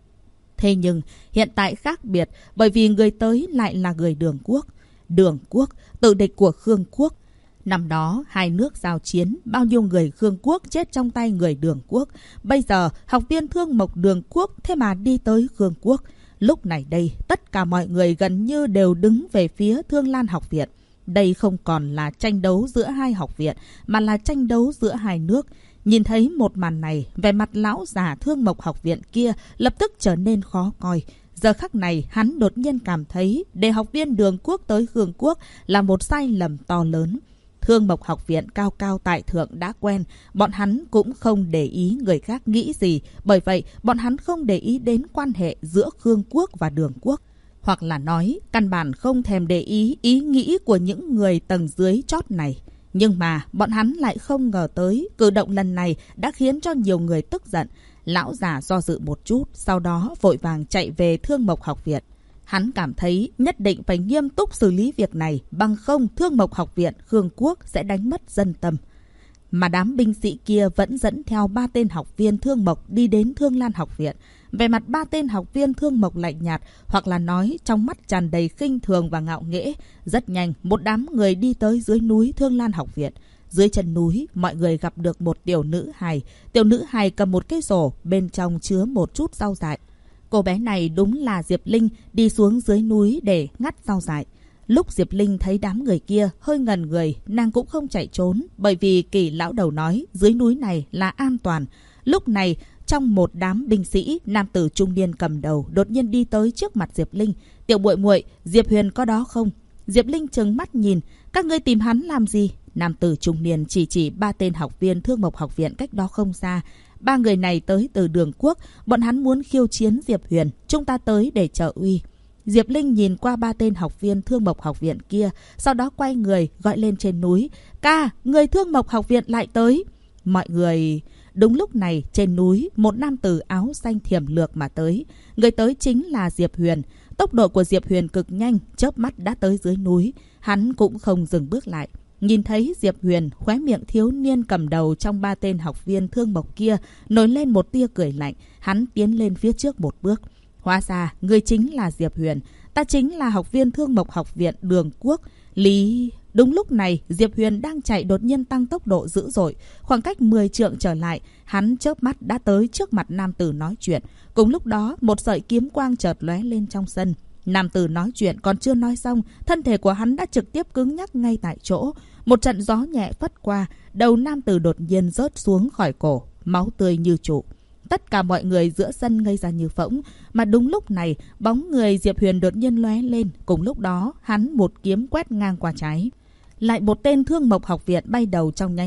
Thế nhưng hiện tại khác biệt, bởi vì người tới lại là người Đường Quốc. Đường Quốc, tự địch của Khương Quốc. Năm đó hai nước giao chiến, bao nhiêu người Khương Quốc chết trong tay người Đường Quốc. Bây giờ học viên Thương Mộc Đường Quốc thế mà đi tới Khương Quốc. Lúc này đây, tất cả mọi người gần như đều đứng về phía Thương Lan học viện. Đây không còn là tranh đấu giữa hai học viện, mà là tranh đấu giữa hai nước. Nhìn thấy một màn này, vẻ mặt lão già Thương Mộc học viện kia lập tức trở nên khó coi. Giờ khắc này, hắn đột nhiên cảm thấy để học viên Đường Quốc tới Khương Quốc là một sai lầm to lớn. Thương Mộc học viện cao cao tại thượng đã quen, bọn hắn cũng không để ý người khác nghĩ gì. Bởi vậy, bọn hắn không để ý đến quan hệ giữa Khương Quốc và Đường Quốc. Hoặc là nói, căn bản không thèm để ý ý nghĩ của những người tầng dưới chót này. Nhưng mà bọn hắn lại không ngờ tới cử động lần này đã khiến cho nhiều người tức giận. Lão già do dự một chút, sau đó vội vàng chạy về Thương Mộc học viện. Hắn cảm thấy nhất định phải nghiêm túc xử lý việc này, bằng không Thương Mộc học viện Khương Quốc sẽ đánh mất dân tâm. Mà đám binh sĩ kia vẫn dẫn theo 3 tên học viên Thương Mộc đi đến Thương Lan học viện. Về mặt 3 tên học viên Thương Mộc lạnh nhạt, hoặc là nói trong mắt tràn đầy khinh thường và ngạo nghễ. Rất nhanh, một đám người đi tới dưới núi Thương Lan học viện. Dưới chân núi, mọi người gặp được một tiểu nữ hài. Tiểu nữ hài cầm một cái rổ, bên trong chứa một chút rau dại. Cô bé này đúng là Diệp Linh đi xuống dưới núi để ngắt rau dại. Lúc Diệp Linh thấy đám người kia hơi ngần người, nàng cũng không chạy trốn, bởi vì Kỳ lão đầu nói dưới núi này là an toàn. Lúc này, trong một đám binh sĩ, nam tử trung niên cầm đầu đột nhiên đi tới trước mặt Diệp Linh. Tiểu muội muội, Diệp Huyền có đó không? Diệp Linh trừng mắt nhìn, các ngươi tìm hắn làm gì? Nam tử trung niên chỉ 3 tên học viên Thương Mộc học viện cách đó không xa. 3 người này tới từ Đường Quốc, bọn hắn muốn khiêu chiến Diệp Huyền, chúng ta tới để trợ uy. Diệp Linh nhìn qua 3 tên học viên Thương Mộc học viện kia, sau đó quay người gọi lên trên núi. Ca, người Thương Mộc học viện lại tới. Mọi người... Đúng lúc này, trên núi, một nam tử áo xanh thiểm lược mà tới. Người tới chính là Diệp Huyền. Tốc độ của Diệp Huyền cực nhanh, chớp mắt đã tới dưới núi. Hắn cũng không dừng bước lại. Nhìn thấy Diệp Huyền, khóe miệng thiếu niên cầm đầu trong 3 tên học viên Thương Mộc kia nổi lên một tia cười lạnh. Hắn tiến lên phía trước một bước. Hóa ra, người chính là Diệp Huyền. Ta chính là học viên Thương Mộc học viện Đường Quốc. Lý... Đúng lúc này, Diệp Huyền đang chạy đột nhiên tăng tốc độ dữ dội. Khoảng cách 10 trượng trở lại, hắn chớp mắt đã tới trước mặt nam tử nói chuyện. Cùng lúc đó, một sợi kiếm quang chợt lóe lên trong sân. Nam tử nói chuyện còn chưa nói xong, thân thể của hắn đã trực tiếp cứng nhắc ngay tại chỗ. Một trận gió nhẹ phất qua, đầu nam tử đột nhiên rớt xuống khỏi cổ, máu tươi như trụ. Tất cả mọi người giữa sân ngây ra như phỗng, mà đúng lúc này, bóng người Diệp Huyền đột nhiên lóe lên. Cùng lúc đó, hắn một kiếm quét ngang qua trái. Lại một tên Thương Mộc học viện bay đầu trong nháy mắt.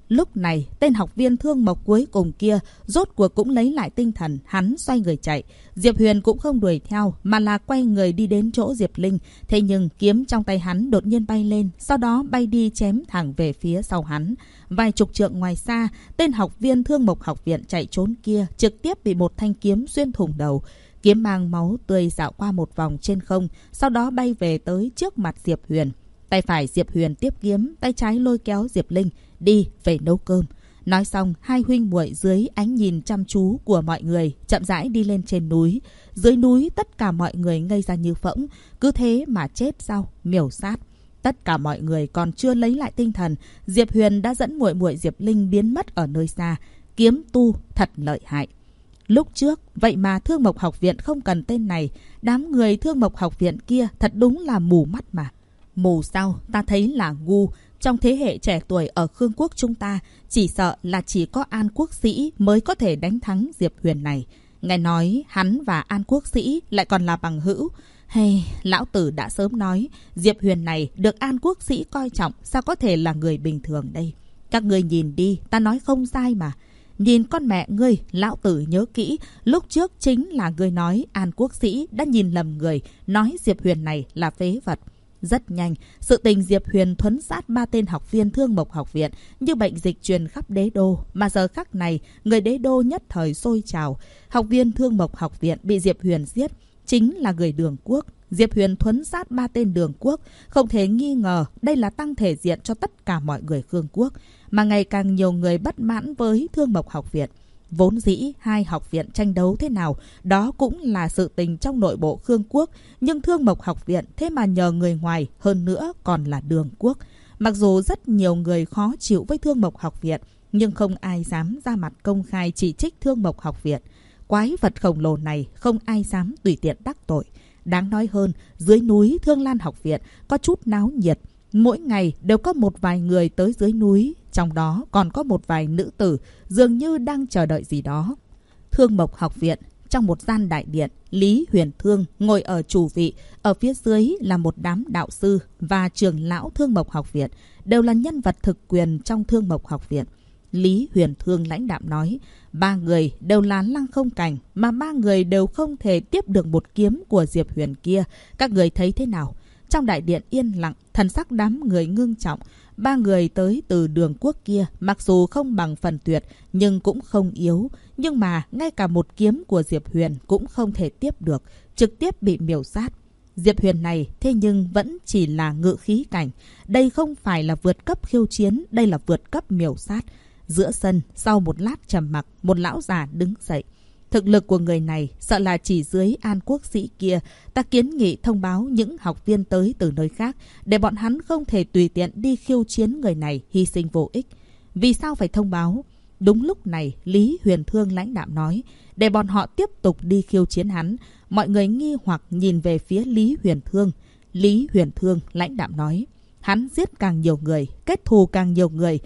Lúc này, tên học viên Thương Mộc cuối cùng kia rốt cuộc cũng lấy lại tinh thần, hắn xoay người chạy. Diệp Huyền cũng không đuổi theo mà là quay người đi đến chỗ Diệp Linh. Thế nhưng kiếm trong tay hắn đột nhiên bay lên, sau đó bay đi chém thẳng về phía sau hắn. Vài chục trượng ngoài xa, tên học viên Thương Mộc học viện chạy trốn kia trực tiếp bị một thanh kiếm xuyên thủng đầu. Kiếm mang máu tươi dạo qua một vòng trên không, sau đó bay về tới trước mặt Diệp Huyền. Tay phải Diệp Huyền tiếp kiếm, tay trái lôi kéo Diệp Linh, đi về nấu cơm. Nói xong, hai huynh muội dưới ánh nhìn chăm chú của mọi người chậm rãi đi lên trên núi. Dưới núi tất cả mọi người ngây ra như phỗng, cứ thế mà chết sao, miểu sát. Tất cả mọi người còn chưa lấy lại tinh thần, Diệp Huyền đã dẫn muội muội Diệp Linh biến mất ở nơi xa. Kiếm tu thật lợi hại. Lúc trước, vậy mà Thương Mộc học viện không cần tên này. Đám người Thương Mộc học viện kia thật đúng là mù mắt mà. Mù sao, ta thấy là ngu. Trong thế hệ trẻ tuổi ở Khương Quốc chúng ta, chỉ sợ là chỉ có An Quốc Sĩ mới có thể đánh thắng Diệp Huyền này. Nghe nói hắn và An Quốc Sĩ lại còn là bằng hữu. Hay, lão tử đã sớm nói, Diệp Huyền này được An Quốc Sĩ coi trọng, sao có thể là người bình thường đây? Các ngươi nhìn đi, ta nói không sai mà. Nhìn con mẹ ngươi, lão tử nhớ kỹ, lúc trước chính là ngươi nói An Quốc Sĩ đã nhìn lầm người, nói Diệp Huyền này là phế vật. Rất nhanh, sự tình Diệp Huyền thuấn sát 3 tên học viên Thương Mộc học viện như bệnh dịch truyền khắp đế đô. Mà giờ khắc này, người đế đô nhất thời sôi trào. Học viên Thương Mộc học viện bị Diệp Huyền giết, chính là người Đường Quốc. Diệp Huyền thuấn sát 3 tên Đường Quốc. Không thể nghi ngờ, đây là tăng thể diện cho tất cả mọi người Khương Quốc. Mà ngày càng nhiều người bất mãn với Thương Mộc học viện. Vốn dĩ hai học viện tranh đấu thế nào, đó cũng là sự tình trong nội bộ Khương Quốc. Nhưng Thương Mộc học viện thế mà nhờ người ngoài, hơn nữa còn là Đường Quốc. Mặc dù rất nhiều người khó chịu với Thương Mộc học viện, nhưng không ai dám ra mặt công khai chỉ trích Thương Mộc học viện. Quái vật khổng lồ này không ai dám tùy tiện đắc tội. Đáng nói hơn, dưới núi Thương Lan học viện có chút náo nhiệt. Mỗi ngày đều có một vài người tới dưới núi, trong đó còn có một vài nữ tử dường như đang chờ đợi gì đó. Thương Mộc học viện, trong một gian đại điện, Lý Huyền Thương ngồi ở chủ vị, ở phía dưới là một đám đạo sư và trưởng lão Thương Mộc học viện, đều là nhân vật thực quyền trong Thương Mộc học viện. Lý Huyền Thương lãnh đạm nói, 3 người đều là Lăng Không Cảnh, mà 3 người đều không thể tiếp được một kiếm của Diệp Huyền kia. Các người thấy thế nào? Trong đại điện yên lặng, thần sắc đám người ngưng trọng. 3 người tới từ Đường Quốc kia, mặc dù không bằng Phần Tuyệt, nhưng cũng không yếu. Nhưng mà ngay cả một kiếm của Diệp Huyền cũng không thể tiếp được, trực tiếp bị miểu sát. Diệp Huyền này thế nhưng vẫn chỉ là ngự khí cảnh. Đây không phải là vượt cấp khiêu chiến, đây là vượt cấp miểu sát. Giữa sân, sau một lát trầm mặc, một lão già đứng dậy. Thực lực của người này sợ là chỉ dưới An Quốc Sĩ kia. Ta kiến nghị thông báo những học viên tới từ nơi khác, để bọn hắn không thể tùy tiện đi khiêu chiến người này, hy sinh vô ích. Vì sao phải thông báo? Đúng lúc này, Lý Huyền Thương lãnh đạm nói, để bọn họ tiếp tục đi khiêu chiến hắn. Mọi người nghi hoặc nhìn về phía Lý Huyền Thương. Lý Huyền Thương lãnh đạm nói, hắn giết càng nhiều người, kết thù càng nhiều người.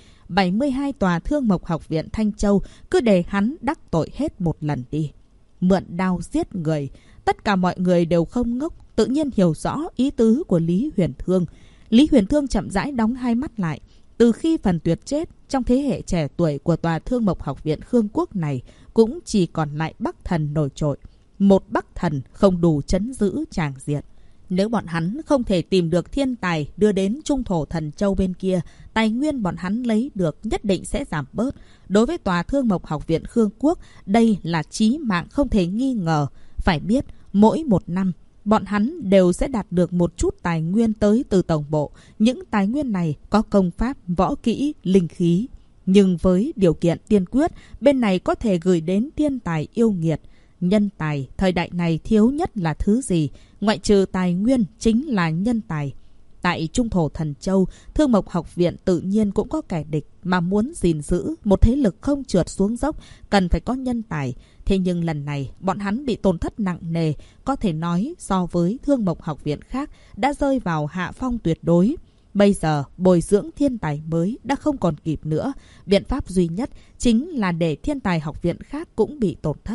72 tòa Thương Mộc học viện Thanh Châu, cứ để hắn đắc tội hết một lần đi. Mượn đao giết người. Tất cả mọi người đều không ngốc, tự nhiên hiểu rõ ý tứ của Lý Huyền Thương. Lý Huyền Thương chậm rãi đóng hai mắt lại. Từ khi Phần Tuyệt chết, trong thế hệ trẻ tuổi của tòa Thương Mộc học viện Khương Quốc này, cũng chỉ còn lại Bắc Thần nổi trội. Một Bắc Thần không đủ trấn giữ tràng diện. Nếu bọn hắn không thể tìm được thiên tài đưa đến Trung Thổ Thần Châu bên kia, tài nguyên bọn hắn lấy được nhất định sẽ giảm bớt. Đối với tòa Thương Mộc học viện Khương Quốc, đây là chí mạng không thể nghi ngờ. Phải biết, mỗi một năm, bọn hắn đều sẽ đạt được một chút tài nguyên tới từ tổng bộ. Những tài nguyên này có công pháp, võ kỹ, linh khí. Nhưng với điều kiện tiên quyết, bên này có thể gửi đến thiên tài yêu nghiệt. Nhân tài, thời đại này thiếu nhất là thứ gì? Ngoại trừ tài nguyên, chính là nhân tài. Tại Trung Thổ Thần Châu, Thương Mộc học viện tự nhiên cũng có kẻ địch, mà muốn gìn giữ một thế lực không trượt xuống dốc, cần phải có nhân tài. Thế nhưng lần này, bọn hắn bị tổn thất nặng nề, có thể nói so với Thương Mộc học viện khác, đã rơi vào hạ phong tuyệt đối. Bây giờ, bồi dưỡng thiên tài mới đã không còn kịp nữa. Biện pháp duy nhất chính là để thiên tài học viện khác cũng bị tổn thất.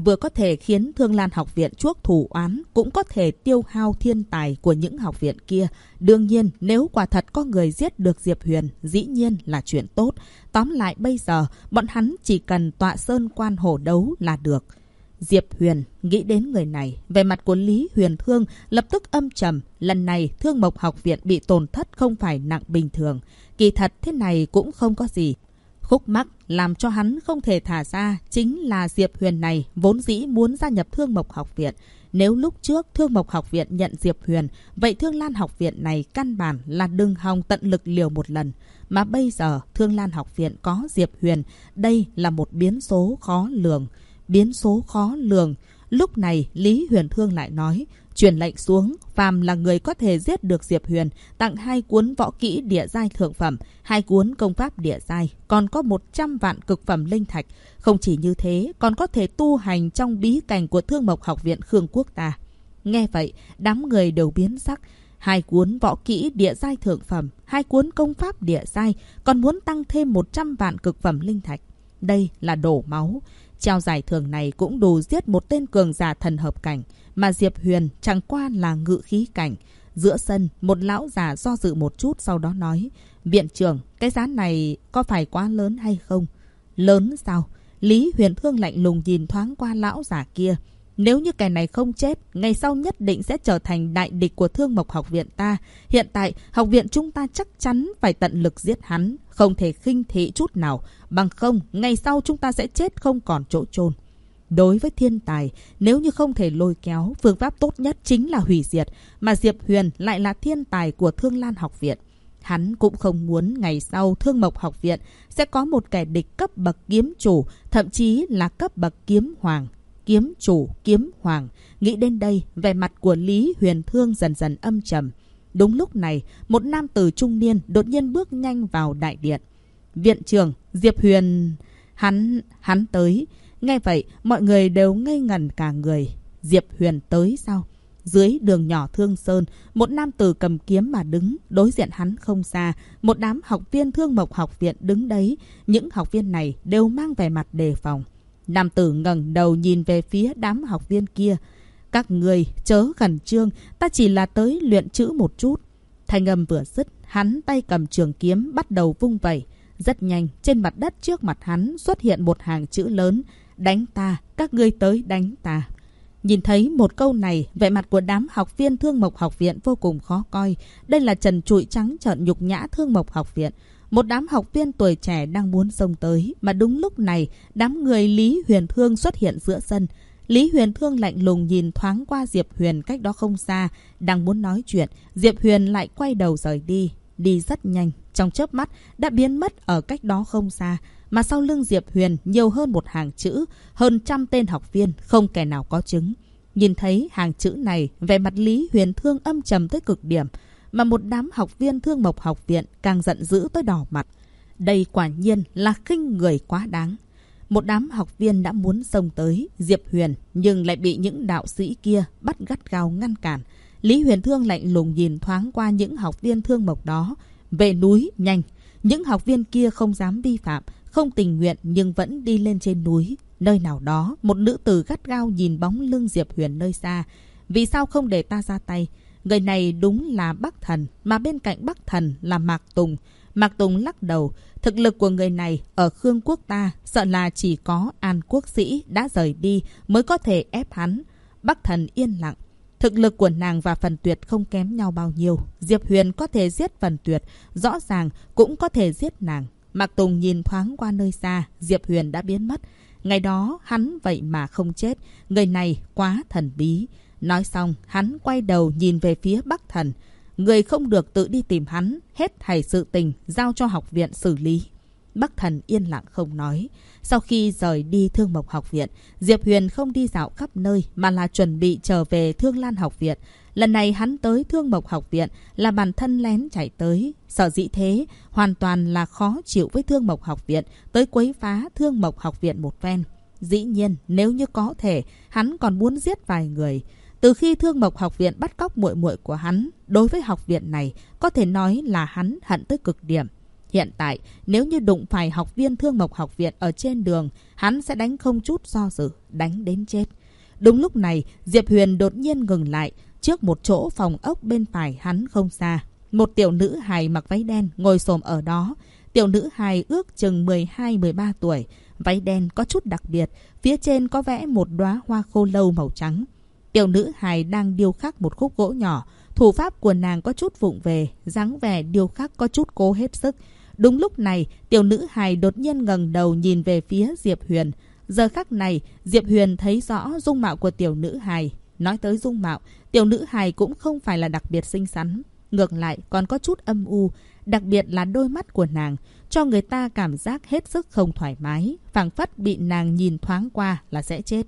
vừa có thể khiến Thương Lan học viện chuốc thù oán, cũng có thể tiêu hao thiên tài của những học viện kia. Đương nhiên, nếu quả thật có người giết được Diệp Huyền, dĩ nhiên là chuyện tốt. Tóm lại bây giờ, bọn hắn chỉ cần tọa sơn quan hổ đấu là được. Diệp Huyền nghĩ đến người này, về mặt của Lý Huyền Thương lập tức âm trầm. Lần này Thương Mộc học viện bị tổn thất không phải nặng bình thường. Kỳ thật thế này cũng không có gì. Khúc mắc làm cho hắn không thể thả ra chính là Diệp Huyền này vốn dĩ muốn gia nhập Thương Mộc học viện. Nếu lúc trước Thương Mộc học viện nhận Diệp Huyền, vậy Thương Lan học viện này căn bản là đừng hòng tận lực liều một lần. Mà bây giờ Thương Lan học viện có Diệp Huyền, đây là một biến số khó lường. Biến số khó lường. Lúc này Lý Huyền Thương lại nói, truyền lệnh xuống, phàm là người có thể giết được Diệp Huyền, tặng 2 cuốn võ kỹ địa giai thượng phẩm, 2 cuốn công pháp địa giai, còn có 100 vạn cực phẩm linh thạch. Không chỉ như thế, còn có thể tu hành trong bí cảnh của Thương Mộc học viện Khương quốc ta. Nghe vậy, đám người đều biến sắc. 2 cuốn võ kỹ địa giai thượng phẩm, 2 cuốn công pháp địa giai, còn muốn tăng thêm 100 vạn cực phẩm linh thạch. Đây là đổ máu. Trao giải thưởng này cũng đủ giết một tên cường giả thần hợp cảnh, mà Diệp Huyền chẳng qua là ngự khí cảnh. Giữa sân, một lão già do dự một chút sau đó nói, viện trưởng, cái giá này có phải quá lớn hay không? Lớn sao? Lý Huyền Thương lạnh lùng nhìn thoáng qua lão già kia. Nếu như kẻ này không chết, ngày sau nhất định sẽ trở thành đại địch của Thương Mộc học viện ta. Hiện tại, học viện chúng ta chắc chắn phải tận lực giết hắn, không thể khinh thị chút nào. Bằng không, ngày sau chúng ta sẽ chết không còn chỗ chôn. Đối với thiên tài, nếu như không thể lôi kéo, phương pháp tốt nhất chính là hủy diệt. Mà Diệp Huyền lại là thiên tài của Thương Lan học viện. Hắn cũng không muốn ngày sau Thương Mộc học viện sẽ có một kẻ địch cấp bậc kiếm chủ, thậm chí là cấp bậc kiếm hoàng. Kiếm chủ, kiếm hoàng. Nghĩ đến đây, vẻ mặt của Lý Huyền Thương dần dần âm trầm. Đúng lúc này, một nam tử trung niên đột nhiên bước nhanh vào đại điện. Viện trưởng, Diệp Huyền... Hắn tới. Nghe vậy, mọi người đều ngây ngẩn cả người. Diệp Huyền tới sao? Dưới đường nhỏ Thương Sơn, một nam tử cầm kiếm mà đứng, đối diện hắn không xa. Một đám học viên Thương Mộc học viện đứng đấy. Những học viên này đều mang vẻ mặt đề phòng. Nam tử ngẩng đầu nhìn về phía đám học viên kia. Các người chớ khẩn trương, ta chỉ là tới luyện chữ một chút. Thanh âm vừa dứt, hắn tay cầm trường kiếm bắt đầu vung vẩy. Rất nhanh, trên mặt đất trước mặt hắn xuất hiện một hàng chữ lớn. Đánh ta, các ngươi tới đánh ta. Nhìn thấy một câu này, vẻ mặt của đám học viên Thương Mộc học viện vô cùng khó coi. Đây là trần trụi trắng trợn nhục nhã Thương Mộc học viện. Một đám học viên tuổi trẻ đang muốn xông tới, mà đúng lúc này, đám người Lý Huyền Thương xuất hiện giữa sân. Lý Huyền Thương lạnh lùng nhìn thoáng qua Diệp Huyền cách đó không xa, đang muốn nói chuyện, Diệp Huyền lại quay đầu rời đi, đi rất nhanh, trong chớp mắt đã biến mất ở cách đó không xa, mà sau lưng Diệp Huyền nhiều hơn một hàng chữ, hơn 100 tên học viên, không kẻ nào có chứng. Nhìn thấy hàng chữ này, vẻ mặt Lý Huyền Thương âm trầm tới cực điểm, mà một đám học viên Thương Mộc học viện càng giận dữ tới đỏ mặt. Đây quả nhiên là khinh người quá đáng. Một đám học viên đã muốn xông tới Diệp Huyền, nhưng lại bị những đạo sĩ kia bắt gắt gao ngăn cản. Lý Huyền Thương lạnh lùng nhìn thoáng qua những học viên Thương Mộc đó. Về núi, nhanh! Những học viên kia không dám vi phạm, không tình nguyện nhưng vẫn đi lên trên núi. Nơi nào đó, một nữ tử gắt gao nhìn bóng lưng Diệp Huyền nơi xa. Vì sao không để ta ra tay? Người này đúng là Bắc Thần, mà bên cạnh Bắc Thần là Mạc Tùng. Mạc Tùng lắc đầu, thực lực của người này ở Khương quốc ta sợ là chỉ có An quốc sĩ đã rời đi mới có thể ép hắn. Bắc Thần yên lặng. Thực lực của nàng và Phần Tuyệt không kém nhau bao nhiêu. Diệp Huyền có thể giết Phần Tuyệt, rõ ràng cũng có thể giết nàng. Mạc Tùng nhìn thoáng qua nơi xa, Diệp Huyền đã biến mất. Ngày đó hắn vậy mà không chết, người này quá thần bí. Nói xong, hắn quay đầu nhìn về phía Bắc Thần. Người không được tự đi tìm hắn, hết thảy sự tình giao cho học viện xử lý. Bắc Thần yên lặng không nói. Sau khi rời đi Thương Mộc học viện, Diệp Huyền không đi dạo khắp nơi mà là chuẩn bị trở về Thương Lan học viện. Lần này hắn tới Thương Mộc học viện là bản thân lén chạy tới. Sở dĩ thế, hoàn toàn là khó chịu với Thương Mộc học viện, tới quấy phá Thương Mộc học viện một phen. Dĩ nhiên, nếu như có thể, hắn còn muốn giết vài người. Từ khi Thương Mộc học viện bắt cóc muội muội của hắn, đối với học viện này, có thể nói là hắn hận tới cực điểm. Hiện tại, nếu như đụng phải học viên Thương Mộc Học viện ở trên đường, hắn sẽ đánh không chút do dự, đánh đến chết. Đúng lúc này, Diệp Huyền đột nhiên ngừng lại, trước một chỗ phòng ốc bên phải hắn không xa. Một tiểu nữ hài mặc váy đen ngồi xổm ở đó. Tiểu nữ hài ước chừng 12-13 tuổi, váy đen có chút đặc biệt, phía trên có vẽ một đóa hoa khô lâu màu trắng. Tiểu nữ hài đang điêu khắc một khúc gỗ nhỏ, thủ pháp của nàng có chút vụng về, dáng vẻ điêu khắc có chút cố hết sức. Đúng lúc này, tiểu nữ hài đột nhiên ngẩng đầu nhìn về phía Diệp Huyền. Giờ khắc này, Diệp Huyền thấy rõ dung mạo của tiểu nữ hài. Nói tới dung mạo, tiểu nữ hài cũng không phải là đặc biệt xinh xắn, ngược lại còn có chút âm u, đặc biệt là đôi mắt của nàng, cho người ta cảm giác hết sức không thoải mái, phảng phất bị nàng nhìn thoáng qua là sẽ chết.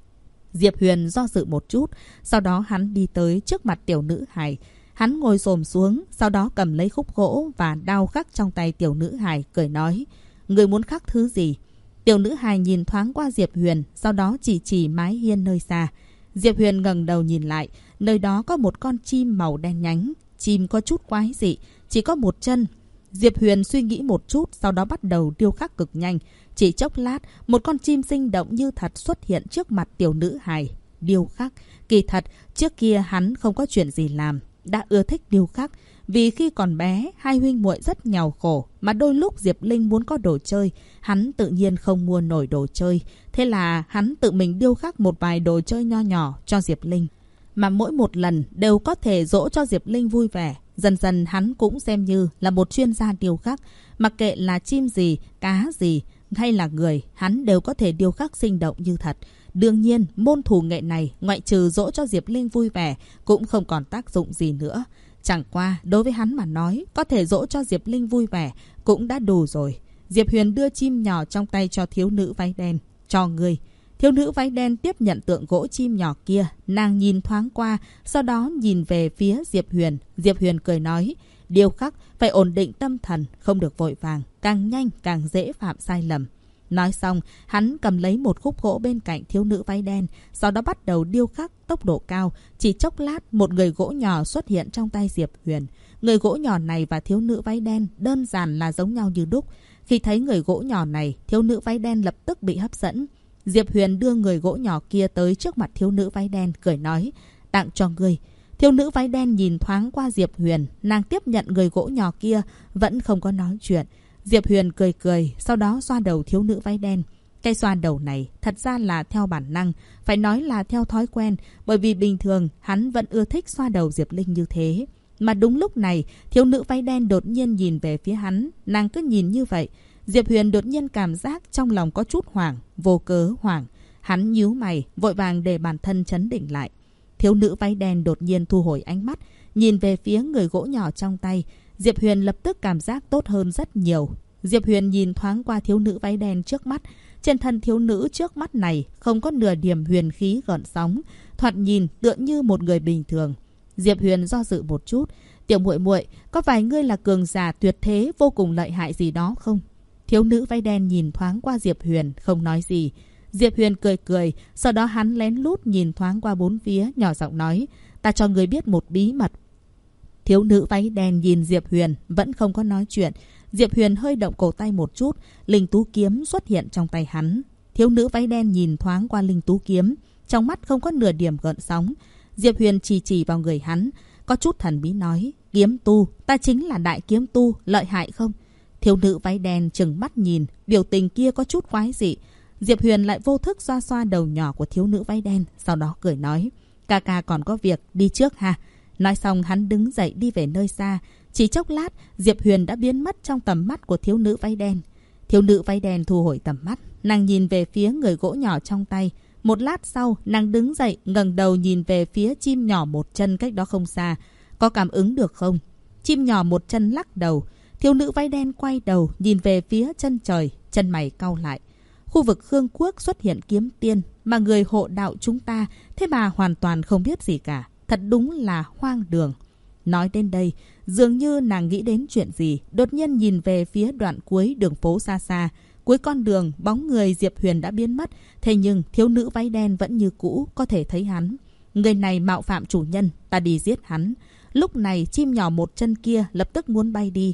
Diệp Huyền do dự một chút, sau đó hắn đi tới trước mặt tiểu nữ hài. Hắn ngồi xổm xuống, sau đó cầm lấy khúc gỗ và đao khắc trong tay tiểu nữ hài, cười nói: "Người muốn khắc thứ gì?" Tiểu nữ hài nhìn thoáng qua Diệp Huyền, sau đó chỉ mái hiên nơi xa. Diệp Huyền ngẩng đầu nhìn lại, nơi đó có một con chim màu đen nhánh. Chim có chút quái dị, chỉ có một chân. Diệp Huyền suy nghĩ một chút, sau đó bắt đầu điêu khắc cực nhanh. Chỉ chốc lát, một con chim sinh động như thật xuất hiện trước mặt tiểu nữ hài. Điêu khắc, kỳ thật, trước kia hắn không có chuyện gì làm, đã ưa thích điêu khắc. Vì khi còn bé, hai huynh muội rất nghèo khổ, mà đôi lúc Diệp Linh muốn có đồ chơi, hắn tự nhiên không mua nổi đồ chơi. Thế là hắn tự mình điêu khắc một vài đồ chơi nho nhỏ cho Diệp Linh. Mà mỗi một lần đều có thể dỗ cho Diệp Linh vui vẻ. Dần dần hắn cũng xem như là một chuyên gia điêu khắc. Mặc kệ là chim gì, cá gì hay là người, hắn đều có thể điêu khắc sinh động như thật. Đương nhiên, môn thủ nghệ này ngoại trừ dỗ cho Diệp Linh vui vẻ cũng không còn tác dụng gì nữa. Chẳng qua, đối với hắn mà nói, có thể dỗ cho Diệp Linh vui vẻ cũng đã đủ rồi. Diệp Huyền đưa chim nhỏ trong tay cho thiếu nữ váy đen. "Cho ngươi." Thiếu nữ váy đen tiếp nhận tượng gỗ chim nhỏ kia, nàng nhìn thoáng qua, sau đó nhìn về phía Diệp Huyền. Diệp Huyền cười nói: "Điêu khắc phải ổn định tâm thần, không được vội vàng, càng nhanh càng dễ phạm sai lầm." Nói xong, hắn cầm lấy một khúc gỗ bên cạnh thiếu nữ váy đen, sau đó bắt đầu điêu khắc tốc độ cao. Chỉ chốc lát, một người gỗ nhỏ xuất hiện trong tay Diệp Huyền. Người gỗ nhỏ này và thiếu nữ váy đen đơn giản là giống nhau như đúc. Khi thấy người gỗ nhỏ này, thiếu nữ váy đen lập tức bị hấp dẫn. Diệp Huyền đưa người gỗ nhỏ kia tới trước mặt thiếu nữ váy đen, cười nói: "Tặng cho ngươi." Thiếu nữ váy đen nhìn thoáng qua Diệp Huyền, nàng tiếp nhận người gỗ nhỏ kia, vẫn không có nói chuyện. Diệp Huyền cười cười, sau đó xoa đầu thiếu nữ váy đen. Cái xoa đầu này thật ra là theo bản năng, phải nói là theo thói quen, bởi vì bình thường hắn vẫn ưa thích xoa đầu Diệp Linh như thế. Mà đúng lúc này, thiếu nữ váy đen đột nhiên nhìn về phía hắn, nàng cứ nhìn như vậy. Diệp Huyền đột nhiên cảm giác trong lòng có chút hoảng, vô cớ hoảng. Hắn nhíu mày, vội vàng để bản thân trấn định lại. Thiếu nữ váy đen đột nhiên thu hồi ánh mắt, nhìn về phía người gỗ nhỏ trong tay. Diệp Huyền lập tức cảm giác tốt hơn rất nhiều. Diệp Huyền nhìn thoáng qua thiếu nữ váy đen trước mắt. Trên thân thiếu nữ trước mắt này không có nửa điểm huyền khí gợn sóng, thoạt nhìn tựa như một người bình thường. Diệp Huyền do dự một chút: "Tiểu muội muội, có phải ngươi là cường giả tuyệt thế vô cùng lợi hại gì đó không?" Thiếu nữ váy đen nhìn thoáng qua Diệp Huyền, không nói gì. Diệp Huyền cười cười, sau đó hắn lén lút nhìn thoáng qua bốn phía, nhỏ giọng nói: "Ta cho ngươi biết một bí mật." Thiếu nữ váy đen nhìn Diệp Huyền, vẫn không có nói chuyện. Diệp Huyền hơi động cổ tay một chút, linh tú kiếm xuất hiện trong tay hắn. Thiếu nữ váy đen nhìn thoáng qua linh tú kiếm, trong mắt không có nửa điểm gợn sóng. Diệp Huyền chỉ vào người hắn, có chút thần bí nói: "Kiếm tu, ta chính là đại kiếm tu, lợi hại không?" Thiếu nữ váy đen trừng mắt nhìn, biểu tình kia có chút quái dị. Diệp Huyền lại vô thức xoa xoa đầu nhỏ của thiếu nữ váy đen, sau đó cười nói: "Ca ca còn có việc, đi trước ha." Nói xong hắn đứng dậy đi về nơi xa. Chỉ chốc lát, Diệp Huyền đã biến mất trong tầm mắt của thiếu nữ váy đen. Thiếu nữ váy đen thu hồi tầm mắt, nàng nhìn về phía người gỗ nhỏ trong tay. Một lát sau, nàng đứng dậy, ngẩng đầu nhìn về phía chim nhỏ một chân cách đó không xa. "Có cảm ứng được không?" Chim nhỏ một chân lắc đầu. Thiếu nữ váy đen quay đầu nhìn về phía chân trời, chân mày cau lại. Khu vực Khương Quốc xuất hiện kiếm tiên, mà người hộ đạo chúng ta thế mà hoàn toàn không biết gì cả. Thật đúng là hoang đường. Nói đến đây, dường như nàng nghĩ đến chuyện gì, đột nhiên nhìn về phía đoạn cuối đường phố xa xa. Cuối con đường, bóng người Diệp Huyền đã biến mất, thế nhưng thiếu nữ váy đen vẫn như cũ, có thể thấy hắn. Người này mạo phạm chủ nhân, ta đi giết hắn. Lúc này chim nhỏ một chân kia lập tức muốn bay đi.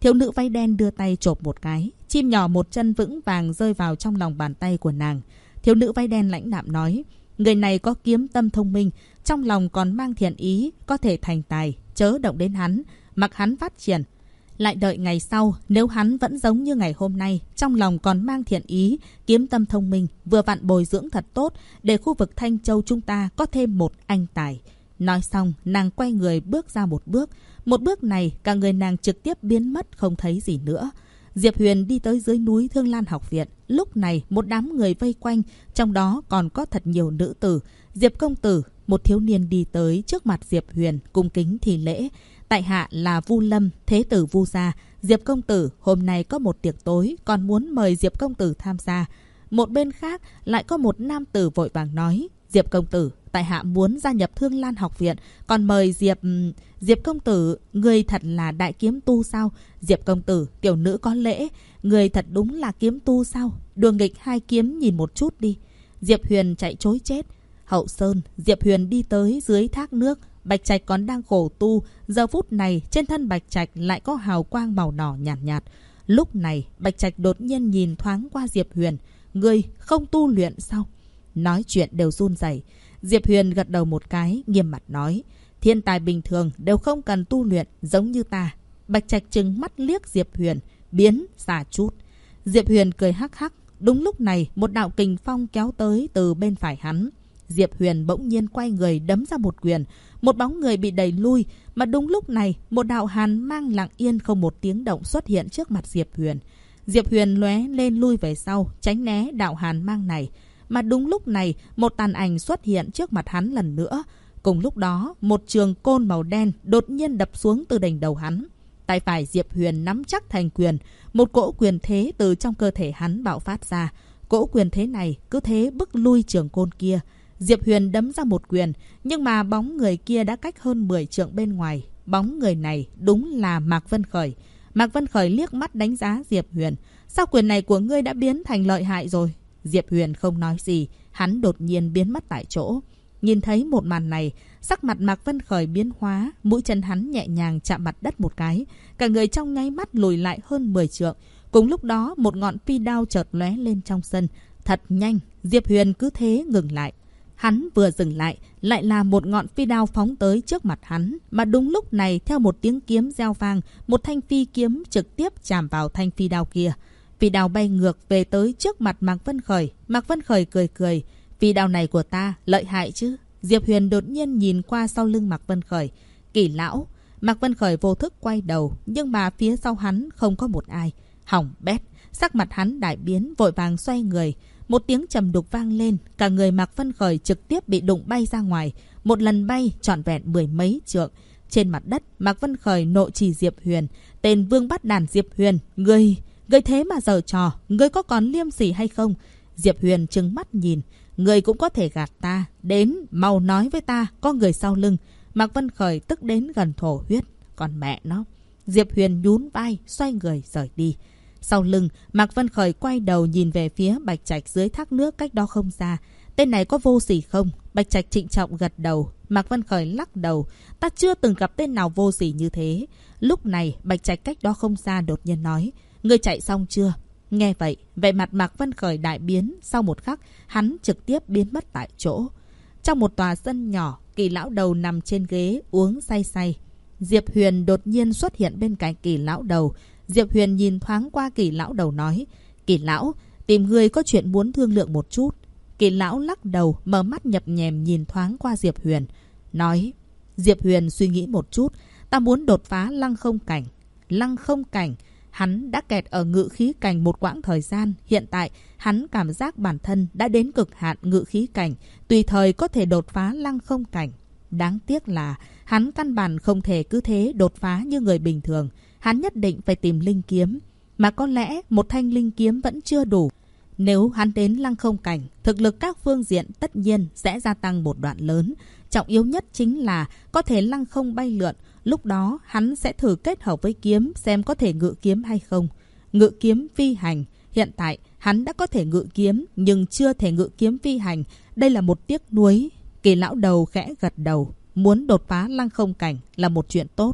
Thiếu nữ váy đen đưa tay chộp một cái. Chim nhỏ một chân vững vàng rơi vào trong lòng bàn tay của nàng. Thiếu nữ váy đen lãnh đạm nói, người này có kiếm tâm thông minh, trong lòng còn mang thiện ý, có thể thành tài, chớ động đến hắn, mặc hắn phát triển. Lại đợi ngày sau, nếu hắn vẫn giống như ngày hôm nay, trong lòng còn mang thiện ý, kiếm tâm thông minh, vừa vặn bồi dưỡng thật tốt, để khu vực Thanh Châu chúng ta có thêm một anh tài. Nói xong, nàng quay người bước ra một bước. Một bước này, cả người nàng trực tiếp biến mất không thấy gì nữa. Diệp Huyền đi tới dưới núi Thương Lan học viện. Lúc này, một đám người vây quanh, trong đó còn có thật nhiều nữ tử. Diệp công tử, một thiếu niên đi tới trước mặt Diệp Huyền, cung kính thi lễ. Tại hạ là Vu Lâm, thế tử Vu gia. Diệp công tử, hôm nay có một tiệc tối, còn muốn mời Diệp công tử tham gia. Một bên khác, lại có một nam tử vội vàng nói, Diệp công tử, tại hạ muốn gia nhập Thương Lan học viện, còn mời Diệp công tử, người thật là đại kiếm tu sao? Diệp công tử, tiểu nữ có lễ, người thật đúng là kiếm tu sao? Đường nghịch hai kiếm nhìn một chút đi. Diệp Huyền chạy trối chết. Hậu Sơn, Diệp Huyền đi tới dưới thác nước. Bạch Trạch còn đang khổ tu, giờ phút này trên thân Bạch Trạch lại có hào quang màu đỏ nhạt nhạt. Lúc này, Bạch Trạch đột nhiên nhìn thoáng qua Diệp Huyền, ngươi không tu luyện sao? Nói chuyện đều run rẩy. Diệp Huyền gật đầu một cái, nghiêm mặt nói, thiên tài bình thường đều không cần tu luyện, giống như ta. Bạch Trạch trừng mắt liếc Diệp Huyền, biến xa chút. Diệp Huyền cười hắc hắc. Đúng lúc này, một đạo kình phong kéo tới từ bên phải hắn. Diệp Huyền bỗng nhiên quay người đấm ra một quyền, một bóng người bị đẩy lui, mà đúng lúc này, một đạo hàn mang lặng yên không một tiếng động xuất hiện trước mặt Diệp Huyền. Diệp Huyền lóe lên lui về sau, tránh né đạo hàn mang này, mà đúng lúc này, một tàn ảnh xuất hiện trước mặt hắn lần nữa. Cùng lúc đó, một trường côn màu đen đột nhiên đập xuống từ đỉnh đầu hắn. Tay phải Diệp Huyền nắm chắc thành quyền, một cỗ quyền thế từ trong cơ thể hắn bạo phát ra. Cỗ quyền thế này cứ thế bức lui trường côn kia. Diệp Huyền đấm ra một quyền, nhưng mà bóng người kia đã cách hơn 10 trượng bên ngoài. Bóng người này đúng là Mạc Vân Khởi. Mạc Vân Khởi liếc mắt đánh giá Diệp Huyền. Sao quyền này của ngươi đã biến thành lợi hại rồi? Diệp Huyền không nói gì, hắn đột nhiên biến mất tại chỗ. Nhìn thấy một màn này, sắc mặt Mạc Vân Khởi biến hóa, mũi chân hắn nhẹ nhàng chạm mặt đất một cái. Cả người trong nháy mắt lùi lại hơn 10 trượng. Cùng lúc đó, một ngọn phi đao chợt lóe lên trong sân. Thật nhanh, Diệp Huyền cứ thế ngừng lại. Hắn vừa dừng lại, lại là một ngọn phi đao phóng tới trước mặt hắn. Mà đúng lúc này, theo một tiếng kiếm reo vang, một thanh phi kiếm trực tiếp chạm vào thanh phi đao kia. Phi đao bay ngược về tới trước mặt Mạc Vân Khởi. Mạc Vân Khởi cười cười. Phi đao này của ta, lợi hại chứ? Diệp Huyền đột nhiên nhìn qua sau lưng Mạc Vân Khởi. Kỳ lão. Mạc Vân Khởi vô thức quay đầu, nhưng mà phía sau hắn không có một ai. Hỏng bét. Sắc mặt hắn đại biến, vội vàng xoay người. Một tiếng trầm đục vang lên, cả người Mạc Vân Khởi trực tiếp bị đụng bay ra ngoài. Một lần bay trọn vẹn 10 mấy trượng. Trên mặt đất, Mạc Vân Khởi nộ chỉ Diệp Huyền. Tên vương bắt đàn Diệp Huyền, ngươi thế mà giở trò, ngươi có còn liêm sỉ hay không? Diệp Huyền trừng mắt nhìn, ngươi cũng có thể gạt ta, đến mau nói với ta, có người sau lưng. Mạc Vân Khởi tức đến gần thổ huyết, còn mẹ nó. Diệp Huyền nhún vai, xoay người rời đi. Sau lưng, Mạc Vân Khởi quay đầu nhìn về phía Bạch Trạch dưới thác nước cách đó không xa. Tên này có vô sỉ không? Bạch Trạch trịnh trọng gật đầu. Mạc Vân Khởi lắc đầu. Ta chưa từng gặp tên nào vô sỉ như thế. Lúc này, Bạch Trạch cách đó không xa đột nhiên nói. Ngươi chạy xong chưa? Nghe vậy, vẻ mặt Mạc Vân Khởi đại biến. Sau một khắc, hắn trực tiếp biến mất tại chỗ. Trong một tòa sân nhỏ, Kỳ lão đầu nằm trên ghế uống say say. Diệp Huyền đột nhiên xuất hiện bên cạnh Kỳ lão đầu. Diệp Huyền nhìn thoáng qua Kỳ lão đầu nói. Kỳ lão, tìm người có chuyện muốn thương lượng một chút. Kỳ lão lắc đầu, mở mắt nhập nhèm nhìn thoáng qua Diệp Huyền. Nói. Diệp Huyền suy nghĩ một chút. Ta muốn đột phá lăng không cảnh. Lăng không cảnh. Hắn đã kẹt ở ngự khí cảnh một quãng thời gian. Hiện tại, hắn cảm giác bản thân đã đến cực hạn ngự khí cảnh. Tùy thời có thể đột phá lăng không cảnh. Đáng tiếc là hắn căn bản không thể cứ thế đột phá như người bình thường. Hắn nhất định phải tìm linh kiếm. Mà có lẽ một thanh linh kiếm vẫn chưa đủ. Nếu hắn đến lăng không cảnh, thực lực các phương diện tất nhiên sẽ gia tăng một đoạn lớn. Trọng yếu nhất chính là có thể lăng không bay lượn. Lúc đó hắn sẽ thử kết hợp với kiếm xem có thể ngự kiếm hay không. Ngự kiếm phi hành. Hiện tại hắn đã có thể ngự kiếm nhưng chưa thể ngự kiếm phi hành. Đây là một tiếc nuối. Kỳ lão đầu khẽ gật đầu. Muốn đột phá lăng không cảnh là một chuyện tốt.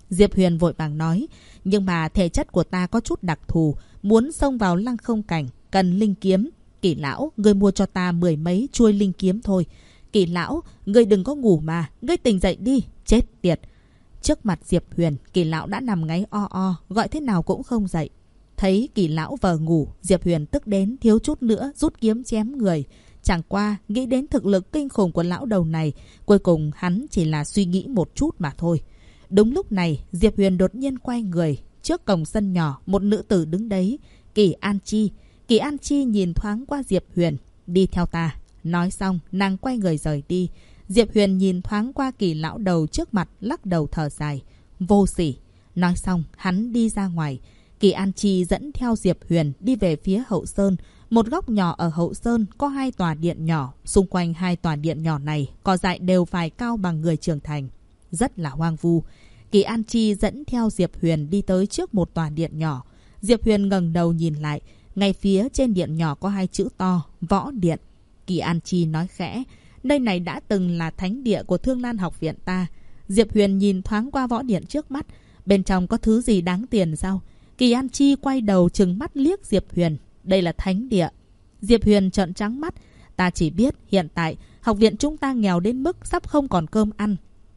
Diệp Huyền vội vàng nói. Nhưng mà thể chất của ta có chút đặc thù. Muốn xông vào lăng không cảnh, cần linh kiếm. Kỳ lão, ngươi mua cho ta 10 mấy chuôi linh kiếm thôi. Kỳ lão, ngươi đừng có ngủ mà. Ngươi tỉnh dậy đi. Chết tiệt. Trước mặt Diệp Huyền, Kỳ lão đã nằm ngáy o, gọi thế nào cũng không dậy. Thấy Kỳ lão vờ ngủ, Diệp Huyền tức đến thiếu chút nữa rút kiếm chém người. Chẳng qua nghĩ đến thực lực kinh khủng của lão đầu này, cuối cùng hắn chỉ là suy nghĩ một chút mà thôi. Đúng lúc này, Diệp Huyền đột nhiên quay người. Trước cổng sân nhỏ, một nữ tử đứng đấy. Kỳ An Chi. Kỳ An Chi nhìn thoáng qua Diệp Huyền. Đi theo ta. Nói xong, nàng quay người rời đi. Diệp Huyền nhìn thoáng qua Kỳ lão đầu trước mặt, lắc đầu thở dài. Vô sỉ. Nói xong, hắn đi ra ngoài. Kỳ An Chi dẫn theo Diệp Huyền đi về phía hậu sơn. Một góc nhỏ ở hậu sơn có 2 tòa điện nhỏ. Xung quanh 2 tòa điện nhỏ này, cỏ dại đều phải cao bằng người trưởng thành. Rất là hoang vu. Kỳ An Chi dẫn theo Diệp Huyền đi tới trước một tòa điện nhỏ. Diệp Huyền ngẩng đầu nhìn lại. Ngay phía trên điện nhỏ có 2 chữ to, Võ Điện. Kỳ An Chi nói khẽ. Nơi này đã từng là thánh địa của Thương Lan học viện ta. Diệp Huyền nhìn thoáng qua võ điện trước mắt. Bên trong có thứ gì đáng tiền sao? Kỳ An Chi quay đầu trừng mắt liếc Diệp Huyền. Đây là thánh địa. Diệp Huyền trợn trắng mắt. Ta chỉ biết hiện tại học viện chúng ta nghèo đến mức sắp không còn cơm ăn.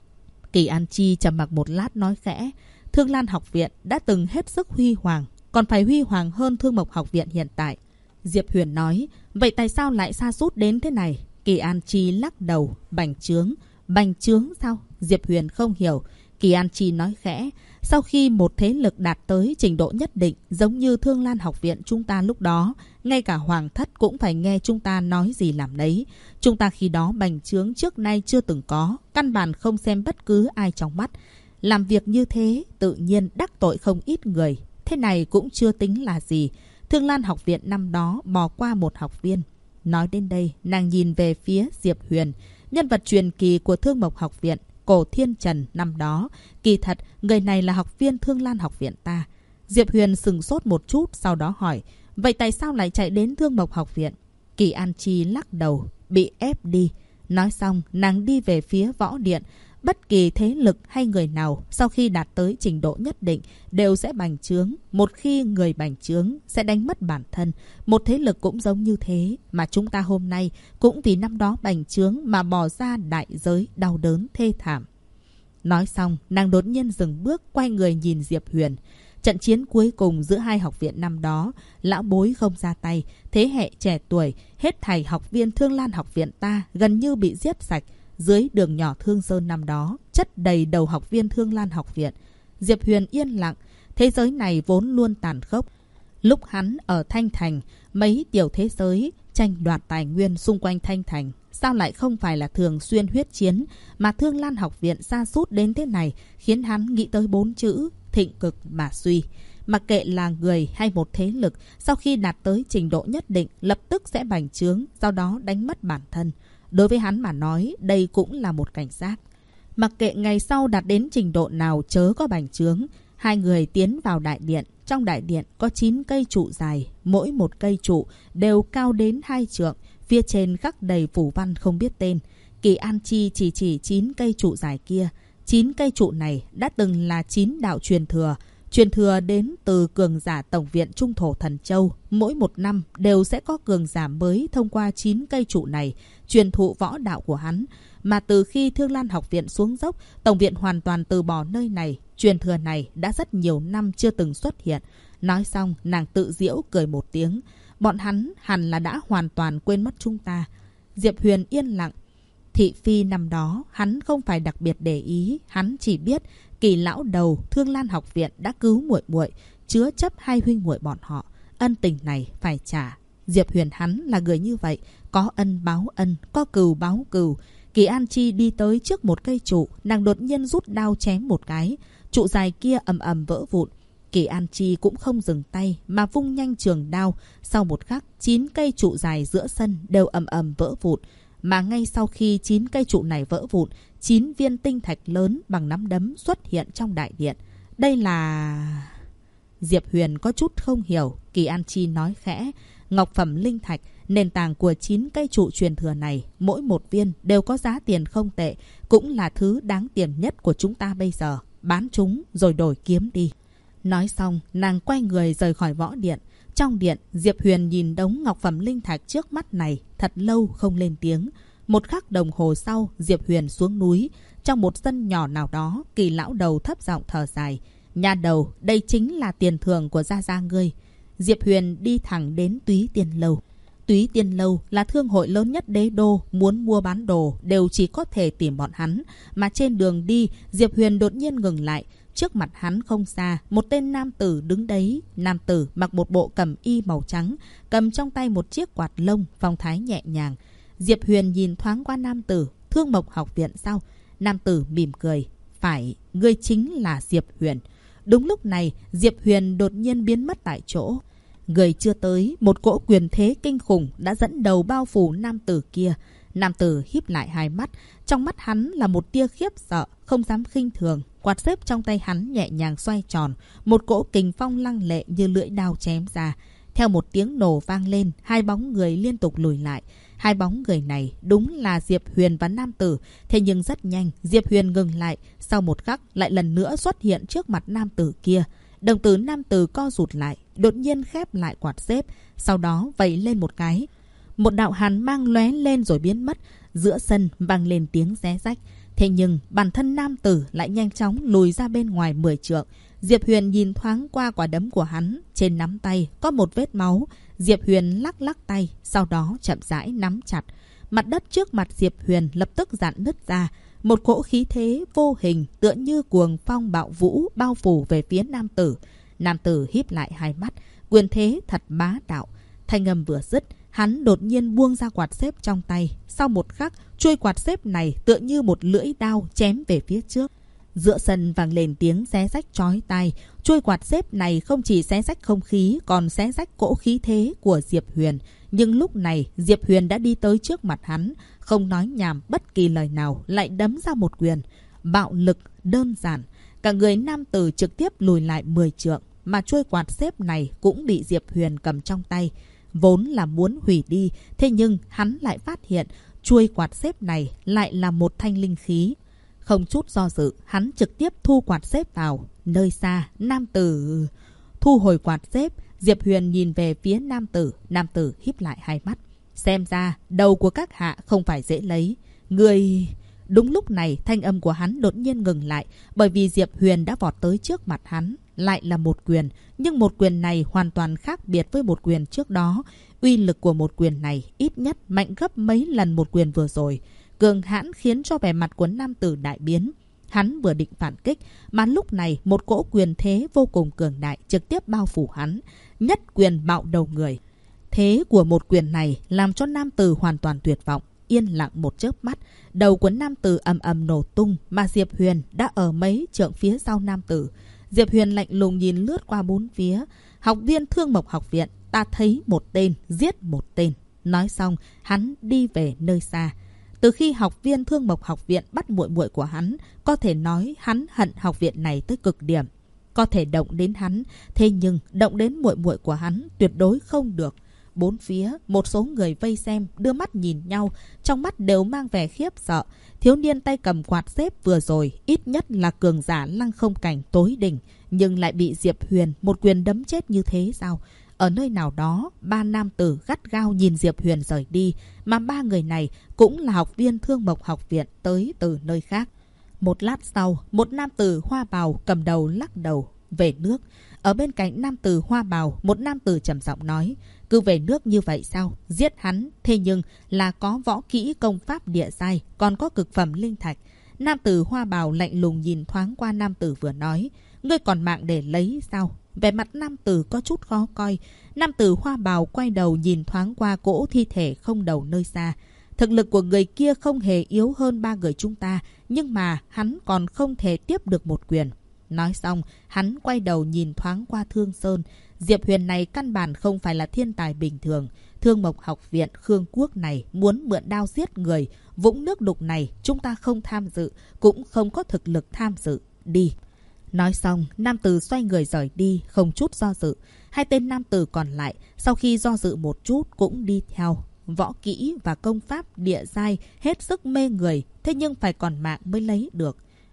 Kỳ An Chi trầm mặc một lát nói khẽ. Thương Lan học viện đã từng hết sức huy hoàng, còn phải huy hoàng hơn Thương Mộc học viện hiện tại. Diệp Huyền nói. Vậy tại sao lại sa sút đến thế này? Kỳ An Chi lắc đầu. Bành trướng. Bành trướng sao? Diệp Huyền không hiểu. Kỳ An Chi nói khẽ. Sau khi một thế lực đạt tới trình độ nhất định, giống như Thương Lan học viện chúng ta lúc đó, ngay cả hoàng thất cũng phải nghe chúng ta nói gì làm đấy. Chúng ta khi đó bành trướng trước nay chưa từng có, căn bản không xem bất cứ ai trong mắt. Làm việc như thế, tự nhiên đắc tội không ít người. Thế này cũng chưa tính là gì. Thương Lan học viện năm đó bỏ qua một học viên. Nói đến đây, nàng nhìn về phía Diệp Huyền, nhân vật truyền kỳ của Thương Mộc học viện, Cổ Thiên Trần năm đó. Kỳ thật, người này là học viên Thương Lan học viện ta. Diệp Huyền sừng sốt một chút, sau đó hỏi. Vậy tại sao lại chạy đến Thương Mộc học viện? Kỳ An Chi lắc đầu. Bị ép đi. Nói xong, nàng đi về phía võ điện. Bất kỳ thế lực hay người nào sau khi đạt tới trình độ nhất định đều sẽ bành trướng. Một khi người bành trướng sẽ đánh mất bản thân. Một thế lực cũng giống như thế. Mà chúng ta hôm nay cũng vì năm đó bành trướng mà bỏ ra đại giới đau đớn thê thảm. Nói xong, nàng đột nhiên dừng bước, quay người nhìn Diệp Huyền. Trận chiến cuối cùng giữa 2 học viện năm đó, lão bối không ra tay. Thế hệ trẻ tuổi, hết thảy học viên Thương Lan học viện ta gần như bị giết sạch. Dưới đường nhỏ Thương Sơn năm đó, chất đầy đầu học viên Thương Lan học viện. Diệp Huyền yên lặng. Thế giới này vốn luôn tàn khốc. Lúc hắn ở Thanh Thành, mấy tiểu thế giới tranh đoạt tài nguyên xung quanh Thanh Thành. Sao lại không phải là thường xuyên huyết chiến, mà Thương Lan học viện sa sút đến thế này, khiến hắn nghĩ tới 4 chữ thịnh cực mà suy. Mặc kệ là người hay một thế lực, sau khi đạt tới trình độ nhất định, lập tức sẽ bành trướng, sau đó đánh mất bản thân. Đối với hắn mà nói, đây cũng là một cảnh giác. Mặc kệ ngày sau đạt đến trình độ nào chớ có bành trướng. 2 người tiến vào đại điện. Trong đại điện có 9 cây trụ dài. Mỗi một cây trụ đều cao đến 2 trượng. Phía trên khắc đầy phù văn không biết tên. Kỳ An Chi chỉ 9 cây trụ dài kia. 9 cây trụ này đã từng là 9 đạo truyền thừa. Truyền thừa đến từ cường giả Tổng viện Trung Thổ Thần Châu. Mỗi một năm đều sẽ có cường giả mới thông qua 9 cây trụ này truyền thụ võ đạo của hắn. Mà từ khi Thương Lan học viện xuống dốc, Tổng viện hoàn toàn từ bỏ nơi này. Truyền thừa này đã rất nhiều năm chưa từng xuất hiện. Nói xong, nàng tự giễu cười một tiếng. Bọn hắn hẳn là đã hoàn toàn quên mất chúng ta. Diệp Huyền yên lặng. Thị phi năm đó, hắn không phải đặc biệt để ý. Hắn chỉ biết Kỳ lão đầu Thương Lan học viện đã cứu muội muội, chứa chấp 2 huynh muội bọn họ. Ân tình này phải trả. Diệp Huyền hắn là người như vậy. Có ân báo ân, có cừu báo cừu. Kỳ An Chi đi tới trước một cây trụ. Nàng đột nhiên rút đao chém một cái. Trụ dài kia ầm ầm vỡ vụn. Kỳ An Chi cũng không dừng tay mà vung nhanh trường đao. Sau một khắc, 9 cây trụ dài giữa sân đều ầm ầm vỡ vụn. Mà ngay sau khi 9 cây trụ này vỡ vụn, 9 viên tinh thạch lớn bằng nắm đấm xuất hiện trong đại điện. Đây là... Diệp Huyền có chút không hiểu. Kỳ An Chi nói khẽ. Ngọc phẩm linh thạch, nền tảng của 9 cây trụ truyền thừa này, mỗi một viên đều có giá tiền không tệ, cũng là thứ đáng tiền nhất của chúng ta bây giờ. bán chúng rồi đổi kiếm đi. Nói xong, nàng quay người rời khỏi võ điện. Trong điện, Diệp Huyền nhìn đống ngọc phẩm linh thạch trước mắt này, thật lâu không lên tiếng. Một khắc đồng hồ sau, Diệp Huyền xuống núi. Trong một sân nhỏ nào đó, Kỳ lão đầu thấp giọng thở dài. Nhà đầu, đây chính là tiền thưởng của gia gia ngươi. Diệp Huyền đi thẳng đến Túy Tiên Lâu. Túy Tiên Lâu là thương hội lớn nhất đế đô, muốn mua bán đồ đều chỉ có thể tìm bọn hắn. Mà trên đường đi, Diệp Huyền đột nhiên ngừng lại. Trước mặt hắn không xa, một tên nam tử đứng đấy. Nam tử mặc một bộ cẩm y màu trắng, cầm trong tay một chiếc quạt lông, phong thái nhẹ nhàng. Diệp Huyền nhìn thoáng qua nam tử. Thương Mộc học viện sao? Nam tử mỉm cười. Phải, ngươi chính là Diệp Huyền. Đúng lúc này, Diệp Huyền đột nhiên biến mất tại chỗ. Người chưa tới, một cỗ quyền thế kinh khủng đã dẫn đầu bao phủ nam tử kia. Nam tử híp lại hai mắt. Trong mắt hắn là một tia khiếp sợ, không dám khinh thường. Quạt xếp trong tay hắn nhẹ nhàng xoay tròn. Một cỗ kình phong lăng lệ như lưỡi đao chém ra. Theo một tiếng nổ vang lên, hai bóng người liên tục lùi lại. Hai bóng người này đúng là Diệp Huyền và nam tử. Thế nhưng rất nhanh, Diệp Huyền ngừng lại. Sau một khắc, lại lần nữa xuất hiện trước mặt nam tử kia. Đồng tử nam tử co rụt lại, đột nhiên khép lại quạt xếp. Sau đó vẩy lên một cái. Một đạo hàn mang lóe lên rồi biến mất. Giữa sân vang lên tiếng xé rách. Thế nhưng bản thân nam tử lại nhanh chóng lùi ra bên ngoài 10 trượng. Diệp Huyền nhìn thoáng qua quả đấm của hắn. Trên nắm tay có một vết máu. Diệp Huyền lắc lắc tay, sau đó chậm rãi nắm chặt. Mặt đất trước mặt Diệp Huyền lập tức rạn nứt ra. Một cỗ khí thế vô hình tựa như cuồng phong bạo vũ bao phủ về phía nam tử. Nam tử híp lại hai mắt. Quyền thế thật bá đạo. Thanh âm vừa dứt, hắn đột nhiên buông ra quạt xếp trong tay. Sau một khắc, chuôi quạt xếp này tựa như một lưỡi đao chém về phía trước. Giữa sân vang lên tiếng xé rách chói tai. Chuôi quạt xếp này không chỉ xé rách không khí, còn xé rách cỗ khí thế của Diệp Huyền. Nhưng lúc này, Diệp Huyền đã đi tới trước mặt hắn, không nói nhảm bất kỳ lời nào, lại đấm ra một quyền. Bạo lực, đơn giản. Cả người nam tử trực tiếp lùi lại 10 trượng, mà chuôi quạt xếp này cũng bị Diệp Huyền cầm trong tay. Vốn là muốn hủy đi, thế nhưng hắn lại phát hiện chuôi quạt xếp này lại là một thanh linh khí. Không chút do dự, hắn trực tiếp thu quạt xếp vào. Nơi xa, nam tử thu hồi quạt xếp. Diệp Huyền nhìn về phía nam tử. Nam tử híp lại hai mắt. Xem ra, đầu của các hạ không phải dễ lấy. Người... Đúng lúc này, thanh âm của hắn đột nhiên ngừng lại. Bởi vì Diệp Huyền đã vọt tới trước mặt hắn. Lại là một quyền. Nhưng một quyền này hoàn toàn khác biệt với một quyền trước đó. Uy lực của một quyền này ít nhất mạnh gấp mấy lần một quyền vừa rồi. Cường hãn khiến cho vẻ mặt của nam tử đại biến. Hắn vừa định phản kích, mà lúc này một cỗ quyền thế vô cùng cường đại trực tiếp bao phủ hắn. Nhất quyền bạo đầu người. Thế của một quyền này làm cho nam tử hoàn toàn tuyệt vọng. Yên lặng một chớp mắt, đầu của nam tử ầm ầm nổ tung, mà Diệp Huyền đã ở mấy trượng phía sau nam tử. Diệp Huyền lạnh lùng nhìn lướt qua bốn phía. Học viên Thương Mộc học viện, ta thấy một tên, giết một tên. Nói xong, hắn đi về nơi xa. Từ khi học viên Thương Mộc học viện bắt muội muội của hắn, có thể nói hắn hận học viện này tới cực điểm. Có thể động đến hắn, thế nhưng động đến muội muội của hắn tuyệt đối không được. Bốn phía, một số người vây xem, đưa mắt nhìn nhau, trong mắt đều mang vẻ khiếp sợ. Thiếu niên tay cầm quạt xếp vừa rồi, ít nhất là cường giả lăng không cảnh tối đỉnh, nhưng lại bị Diệp Huyền một quyền đấm chết như thế sao? Ở nơi nào đó, ba nam tử gắt gao nhìn Diệp Huyền rời đi, mà ba người này cũng là học viên Thương Mộc học viện tới từ nơi khác. Một lát sau, một nam tử hoa bào cầm đầu lắc đầu, về nước. Ở bên cạnh nam tử hoa bào, một nam tử trầm giọng nói, cứ về nước như vậy sao? Giết hắn, thế nhưng là có võ kỹ công pháp địa giai, còn có cực phẩm linh thạch. Nam tử hoa bào lạnh lùng nhìn thoáng qua nam tử vừa nói, ngươi còn mạng để lấy sao? Vẻ mặt nam tử có chút khó coi. Nam tử hoa bào quay đầu nhìn thoáng qua cỗ thi thể không đầu nơi xa. Thực lực của người kia không hề yếu hơn ba người chúng ta, nhưng mà hắn còn không thể tiếp được một quyền. Nói xong, hắn quay đầu nhìn thoáng qua Thương Sơn. Diệp Huyền này căn bản không phải là thiên tài bình thường. Thương Mộc học viện Khương Quốc này muốn mượn đao giết người. Vũng nước đục này chúng ta không tham dự, cũng không có thực lực tham dự. Đi. Nói xong, nam tử xoay người rời đi, không chút do dự. Hai tên nam tử còn lại, sau khi do dự một chút cũng đi theo. Võ kỹ và công pháp địa giai hết sức mê người, thế nhưng phải còn mạng mới lấy được.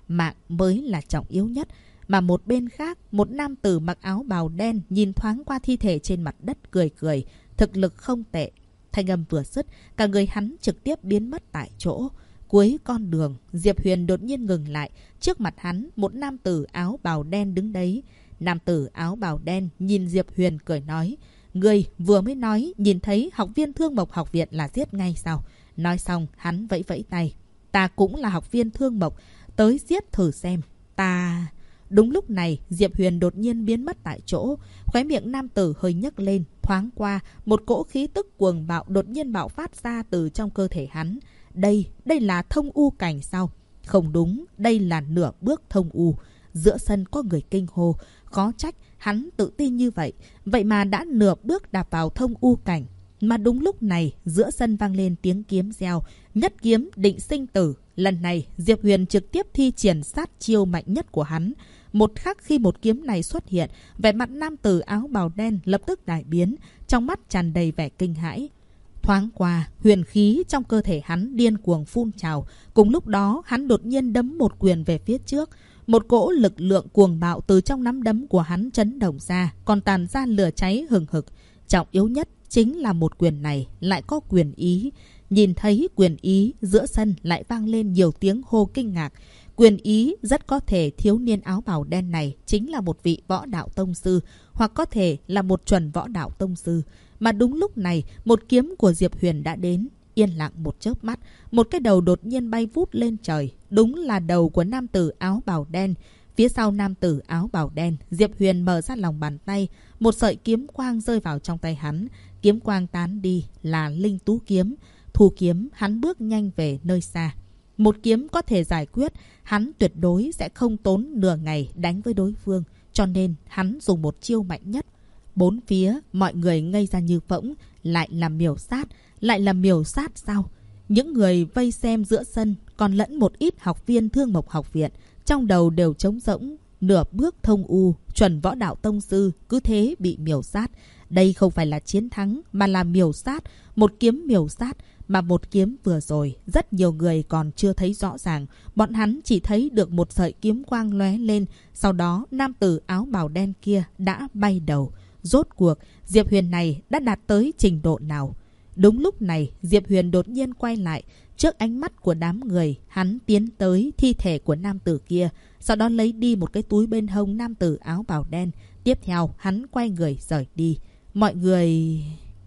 mạng mới là trọng yếu nhất. Mà một bên khác, một nam tử mặc áo bào đen nhìn thoáng qua thi thể trên mặt đất cười cười. Thực lực không tệ. Thanh âm vừa dứt, cả người hắn trực tiếp biến mất tại chỗ. Cuối con đường, Diệp Huyền đột nhiên ngừng lại. Trước mặt hắn, một nam tử áo bào đen đứng đấy. Nam tử áo bào đen nhìn Diệp Huyền cười nói: Người vừa mới nói nhìn thấy học viên Thương Mộc học viện là giết ngay sao? Nói xong, hắn vẫy vẫy tay. Ta cũng là học viên Thương Mộc, tới giết thử xem. Ta... Đúng lúc này, Diệp Huyền đột nhiên biến mất tại chỗ. Khóe miệng nam tử hơi nhấc lên, thoáng qua, một cỗ khí tức cuồng bạo đột nhiên bạo phát ra từ trong cơ thể hắn. Đây là thông u cảnh sao? Không đúng, đây là nửa bước thông u. Giữa sân có người kinh hô, khó trách hắn tự tin như vậy. Vậy mà đã nửa bước đạp vào thông u cảnh. Mà đúng lúc này, giữa sân vang lên tiếng kiếm reo, nhất kiếm định sinh tử. Lần này, Diệp Huyền trực tiếp thi triển sát chiêu mạnh nhất của hắn. Một khắc khi một kiếm này xuất hiện, vẻ mặt nam tử áo bào đen lập tức đại biến, trong mắt tràn đầy vẻ kinh hãi. Thoáng qua, huyền khí trong cơ thể hắn điên cuồng phun trào. Cùng lúc đó, hắn đột nhiên đấm một quyền về phía trước. Một cỗ lực lượng cuồng bạo từ trong nắm đấm của hắn chấn động ra, còn tàn ra lửa cháy hừng hực. Trọng yếu nhất chính là một quyền này lại có quyền ý. Nhìn thấy quyền ý, giữa sân lại vang lên nhiều tiếng hô kinh ngạc. Quyền ý rất có thể thiếu niên áo bào đen này chính là một vị võ đạo tông sư, hoặc có thể là một chuẩn võ đạo tông sư. Mà đúng lúc này, một kiếm của Diệp Huyền đã đến. Yên lặng một chớp mắt, một cái đầu đột nhiên bay vút lên trời. Đúng là đầu của nam tử áo bào đen. Phía sau nam tử áo bào đen, Diệp Huyền mở ra lòng bàn tay. Một sợi kiếm quang rơi vào trong tay hắn. Kiếm quang tán đi là linh tú kiếm. Thu kiếm, hắn bước nhanh về nơi xa. Một kiếm có thể giải quyết, hắn tuyệt đối sẽ không tốn nửa ngày đánh với đối phương. Cho nên hắn dùng một chiêu mạnh nhất. Bốn phía, mọi người ngây ra như phỗng. Lại là miểu sát, lại là miểu sát sao? Những người vây xem giữa sân, còn lẫn một ít học viên Thương Mộc học viện, trong đầu đều trống rỗng. Nửa bước thông u, chuẩn võ đạo tông sư, cứ thế bị miểu sát. Đây không phải là chiến thắng, mà là miểu sát. Một kiếm miểu sát. Mà một kiếm vừa rồi, rất nhiều người còn chưa thấy rõ ràng. Bọn hắn chỉ thấy được một sợi kiếm quang lóe lên. Sau đó, nam tử áo bào đen kia đã bay đầu. Rốt cuộc, Diệp Huyền này đã đạt tới trình độ nào? Đúng lúc này, Diệp Huyền đột nhiên quay lại. Trước ánh mắt của đám người, hắn tiến tới thi thể của nam tử kia. Sau đó lấy đi một cái túi bên hông nam tử áo bào đen. Tiếp theo, hắn quay người rời đi. Mọi người...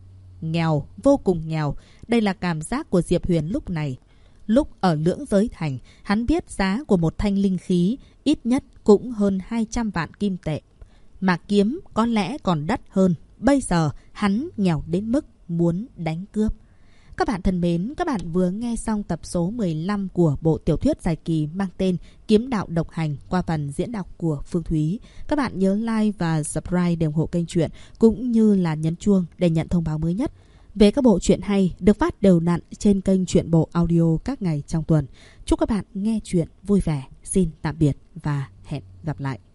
Nghèo, vô cùng nghèo. Đây là cảm giác của Diệp Huyền lúc này. Lúc ở Lưỡng Giới Thành, hắn biết giá của một thanh linh khí ít nhất cũng hơn 200 vạn kim tệ. Mà kiếm có lẽ còn đắt hơn. Bây giờ hắn nghèo đến mức muốn đánh cướp. Các bạn thân mến, các bạn vừa nghe xong tập số 15 của bộ tiểu thuyết dài kỳ mang tên Kiếm Đạo Độc Hành qua phần diễn đọc của Phương Thúy. Các bạn nhớ like và subscribe để ủng hộ kênh truyện, cũng như là nhấn chuông để nhận thông báo mới nhất về các bộ truyện hay được phát đều đặn trên kênh Truyện Bộ Audio các ngày trong tuần. Chúc các bạn nghe truyện vui vẻ. Xin tạm biệt và hẹn gặp lại.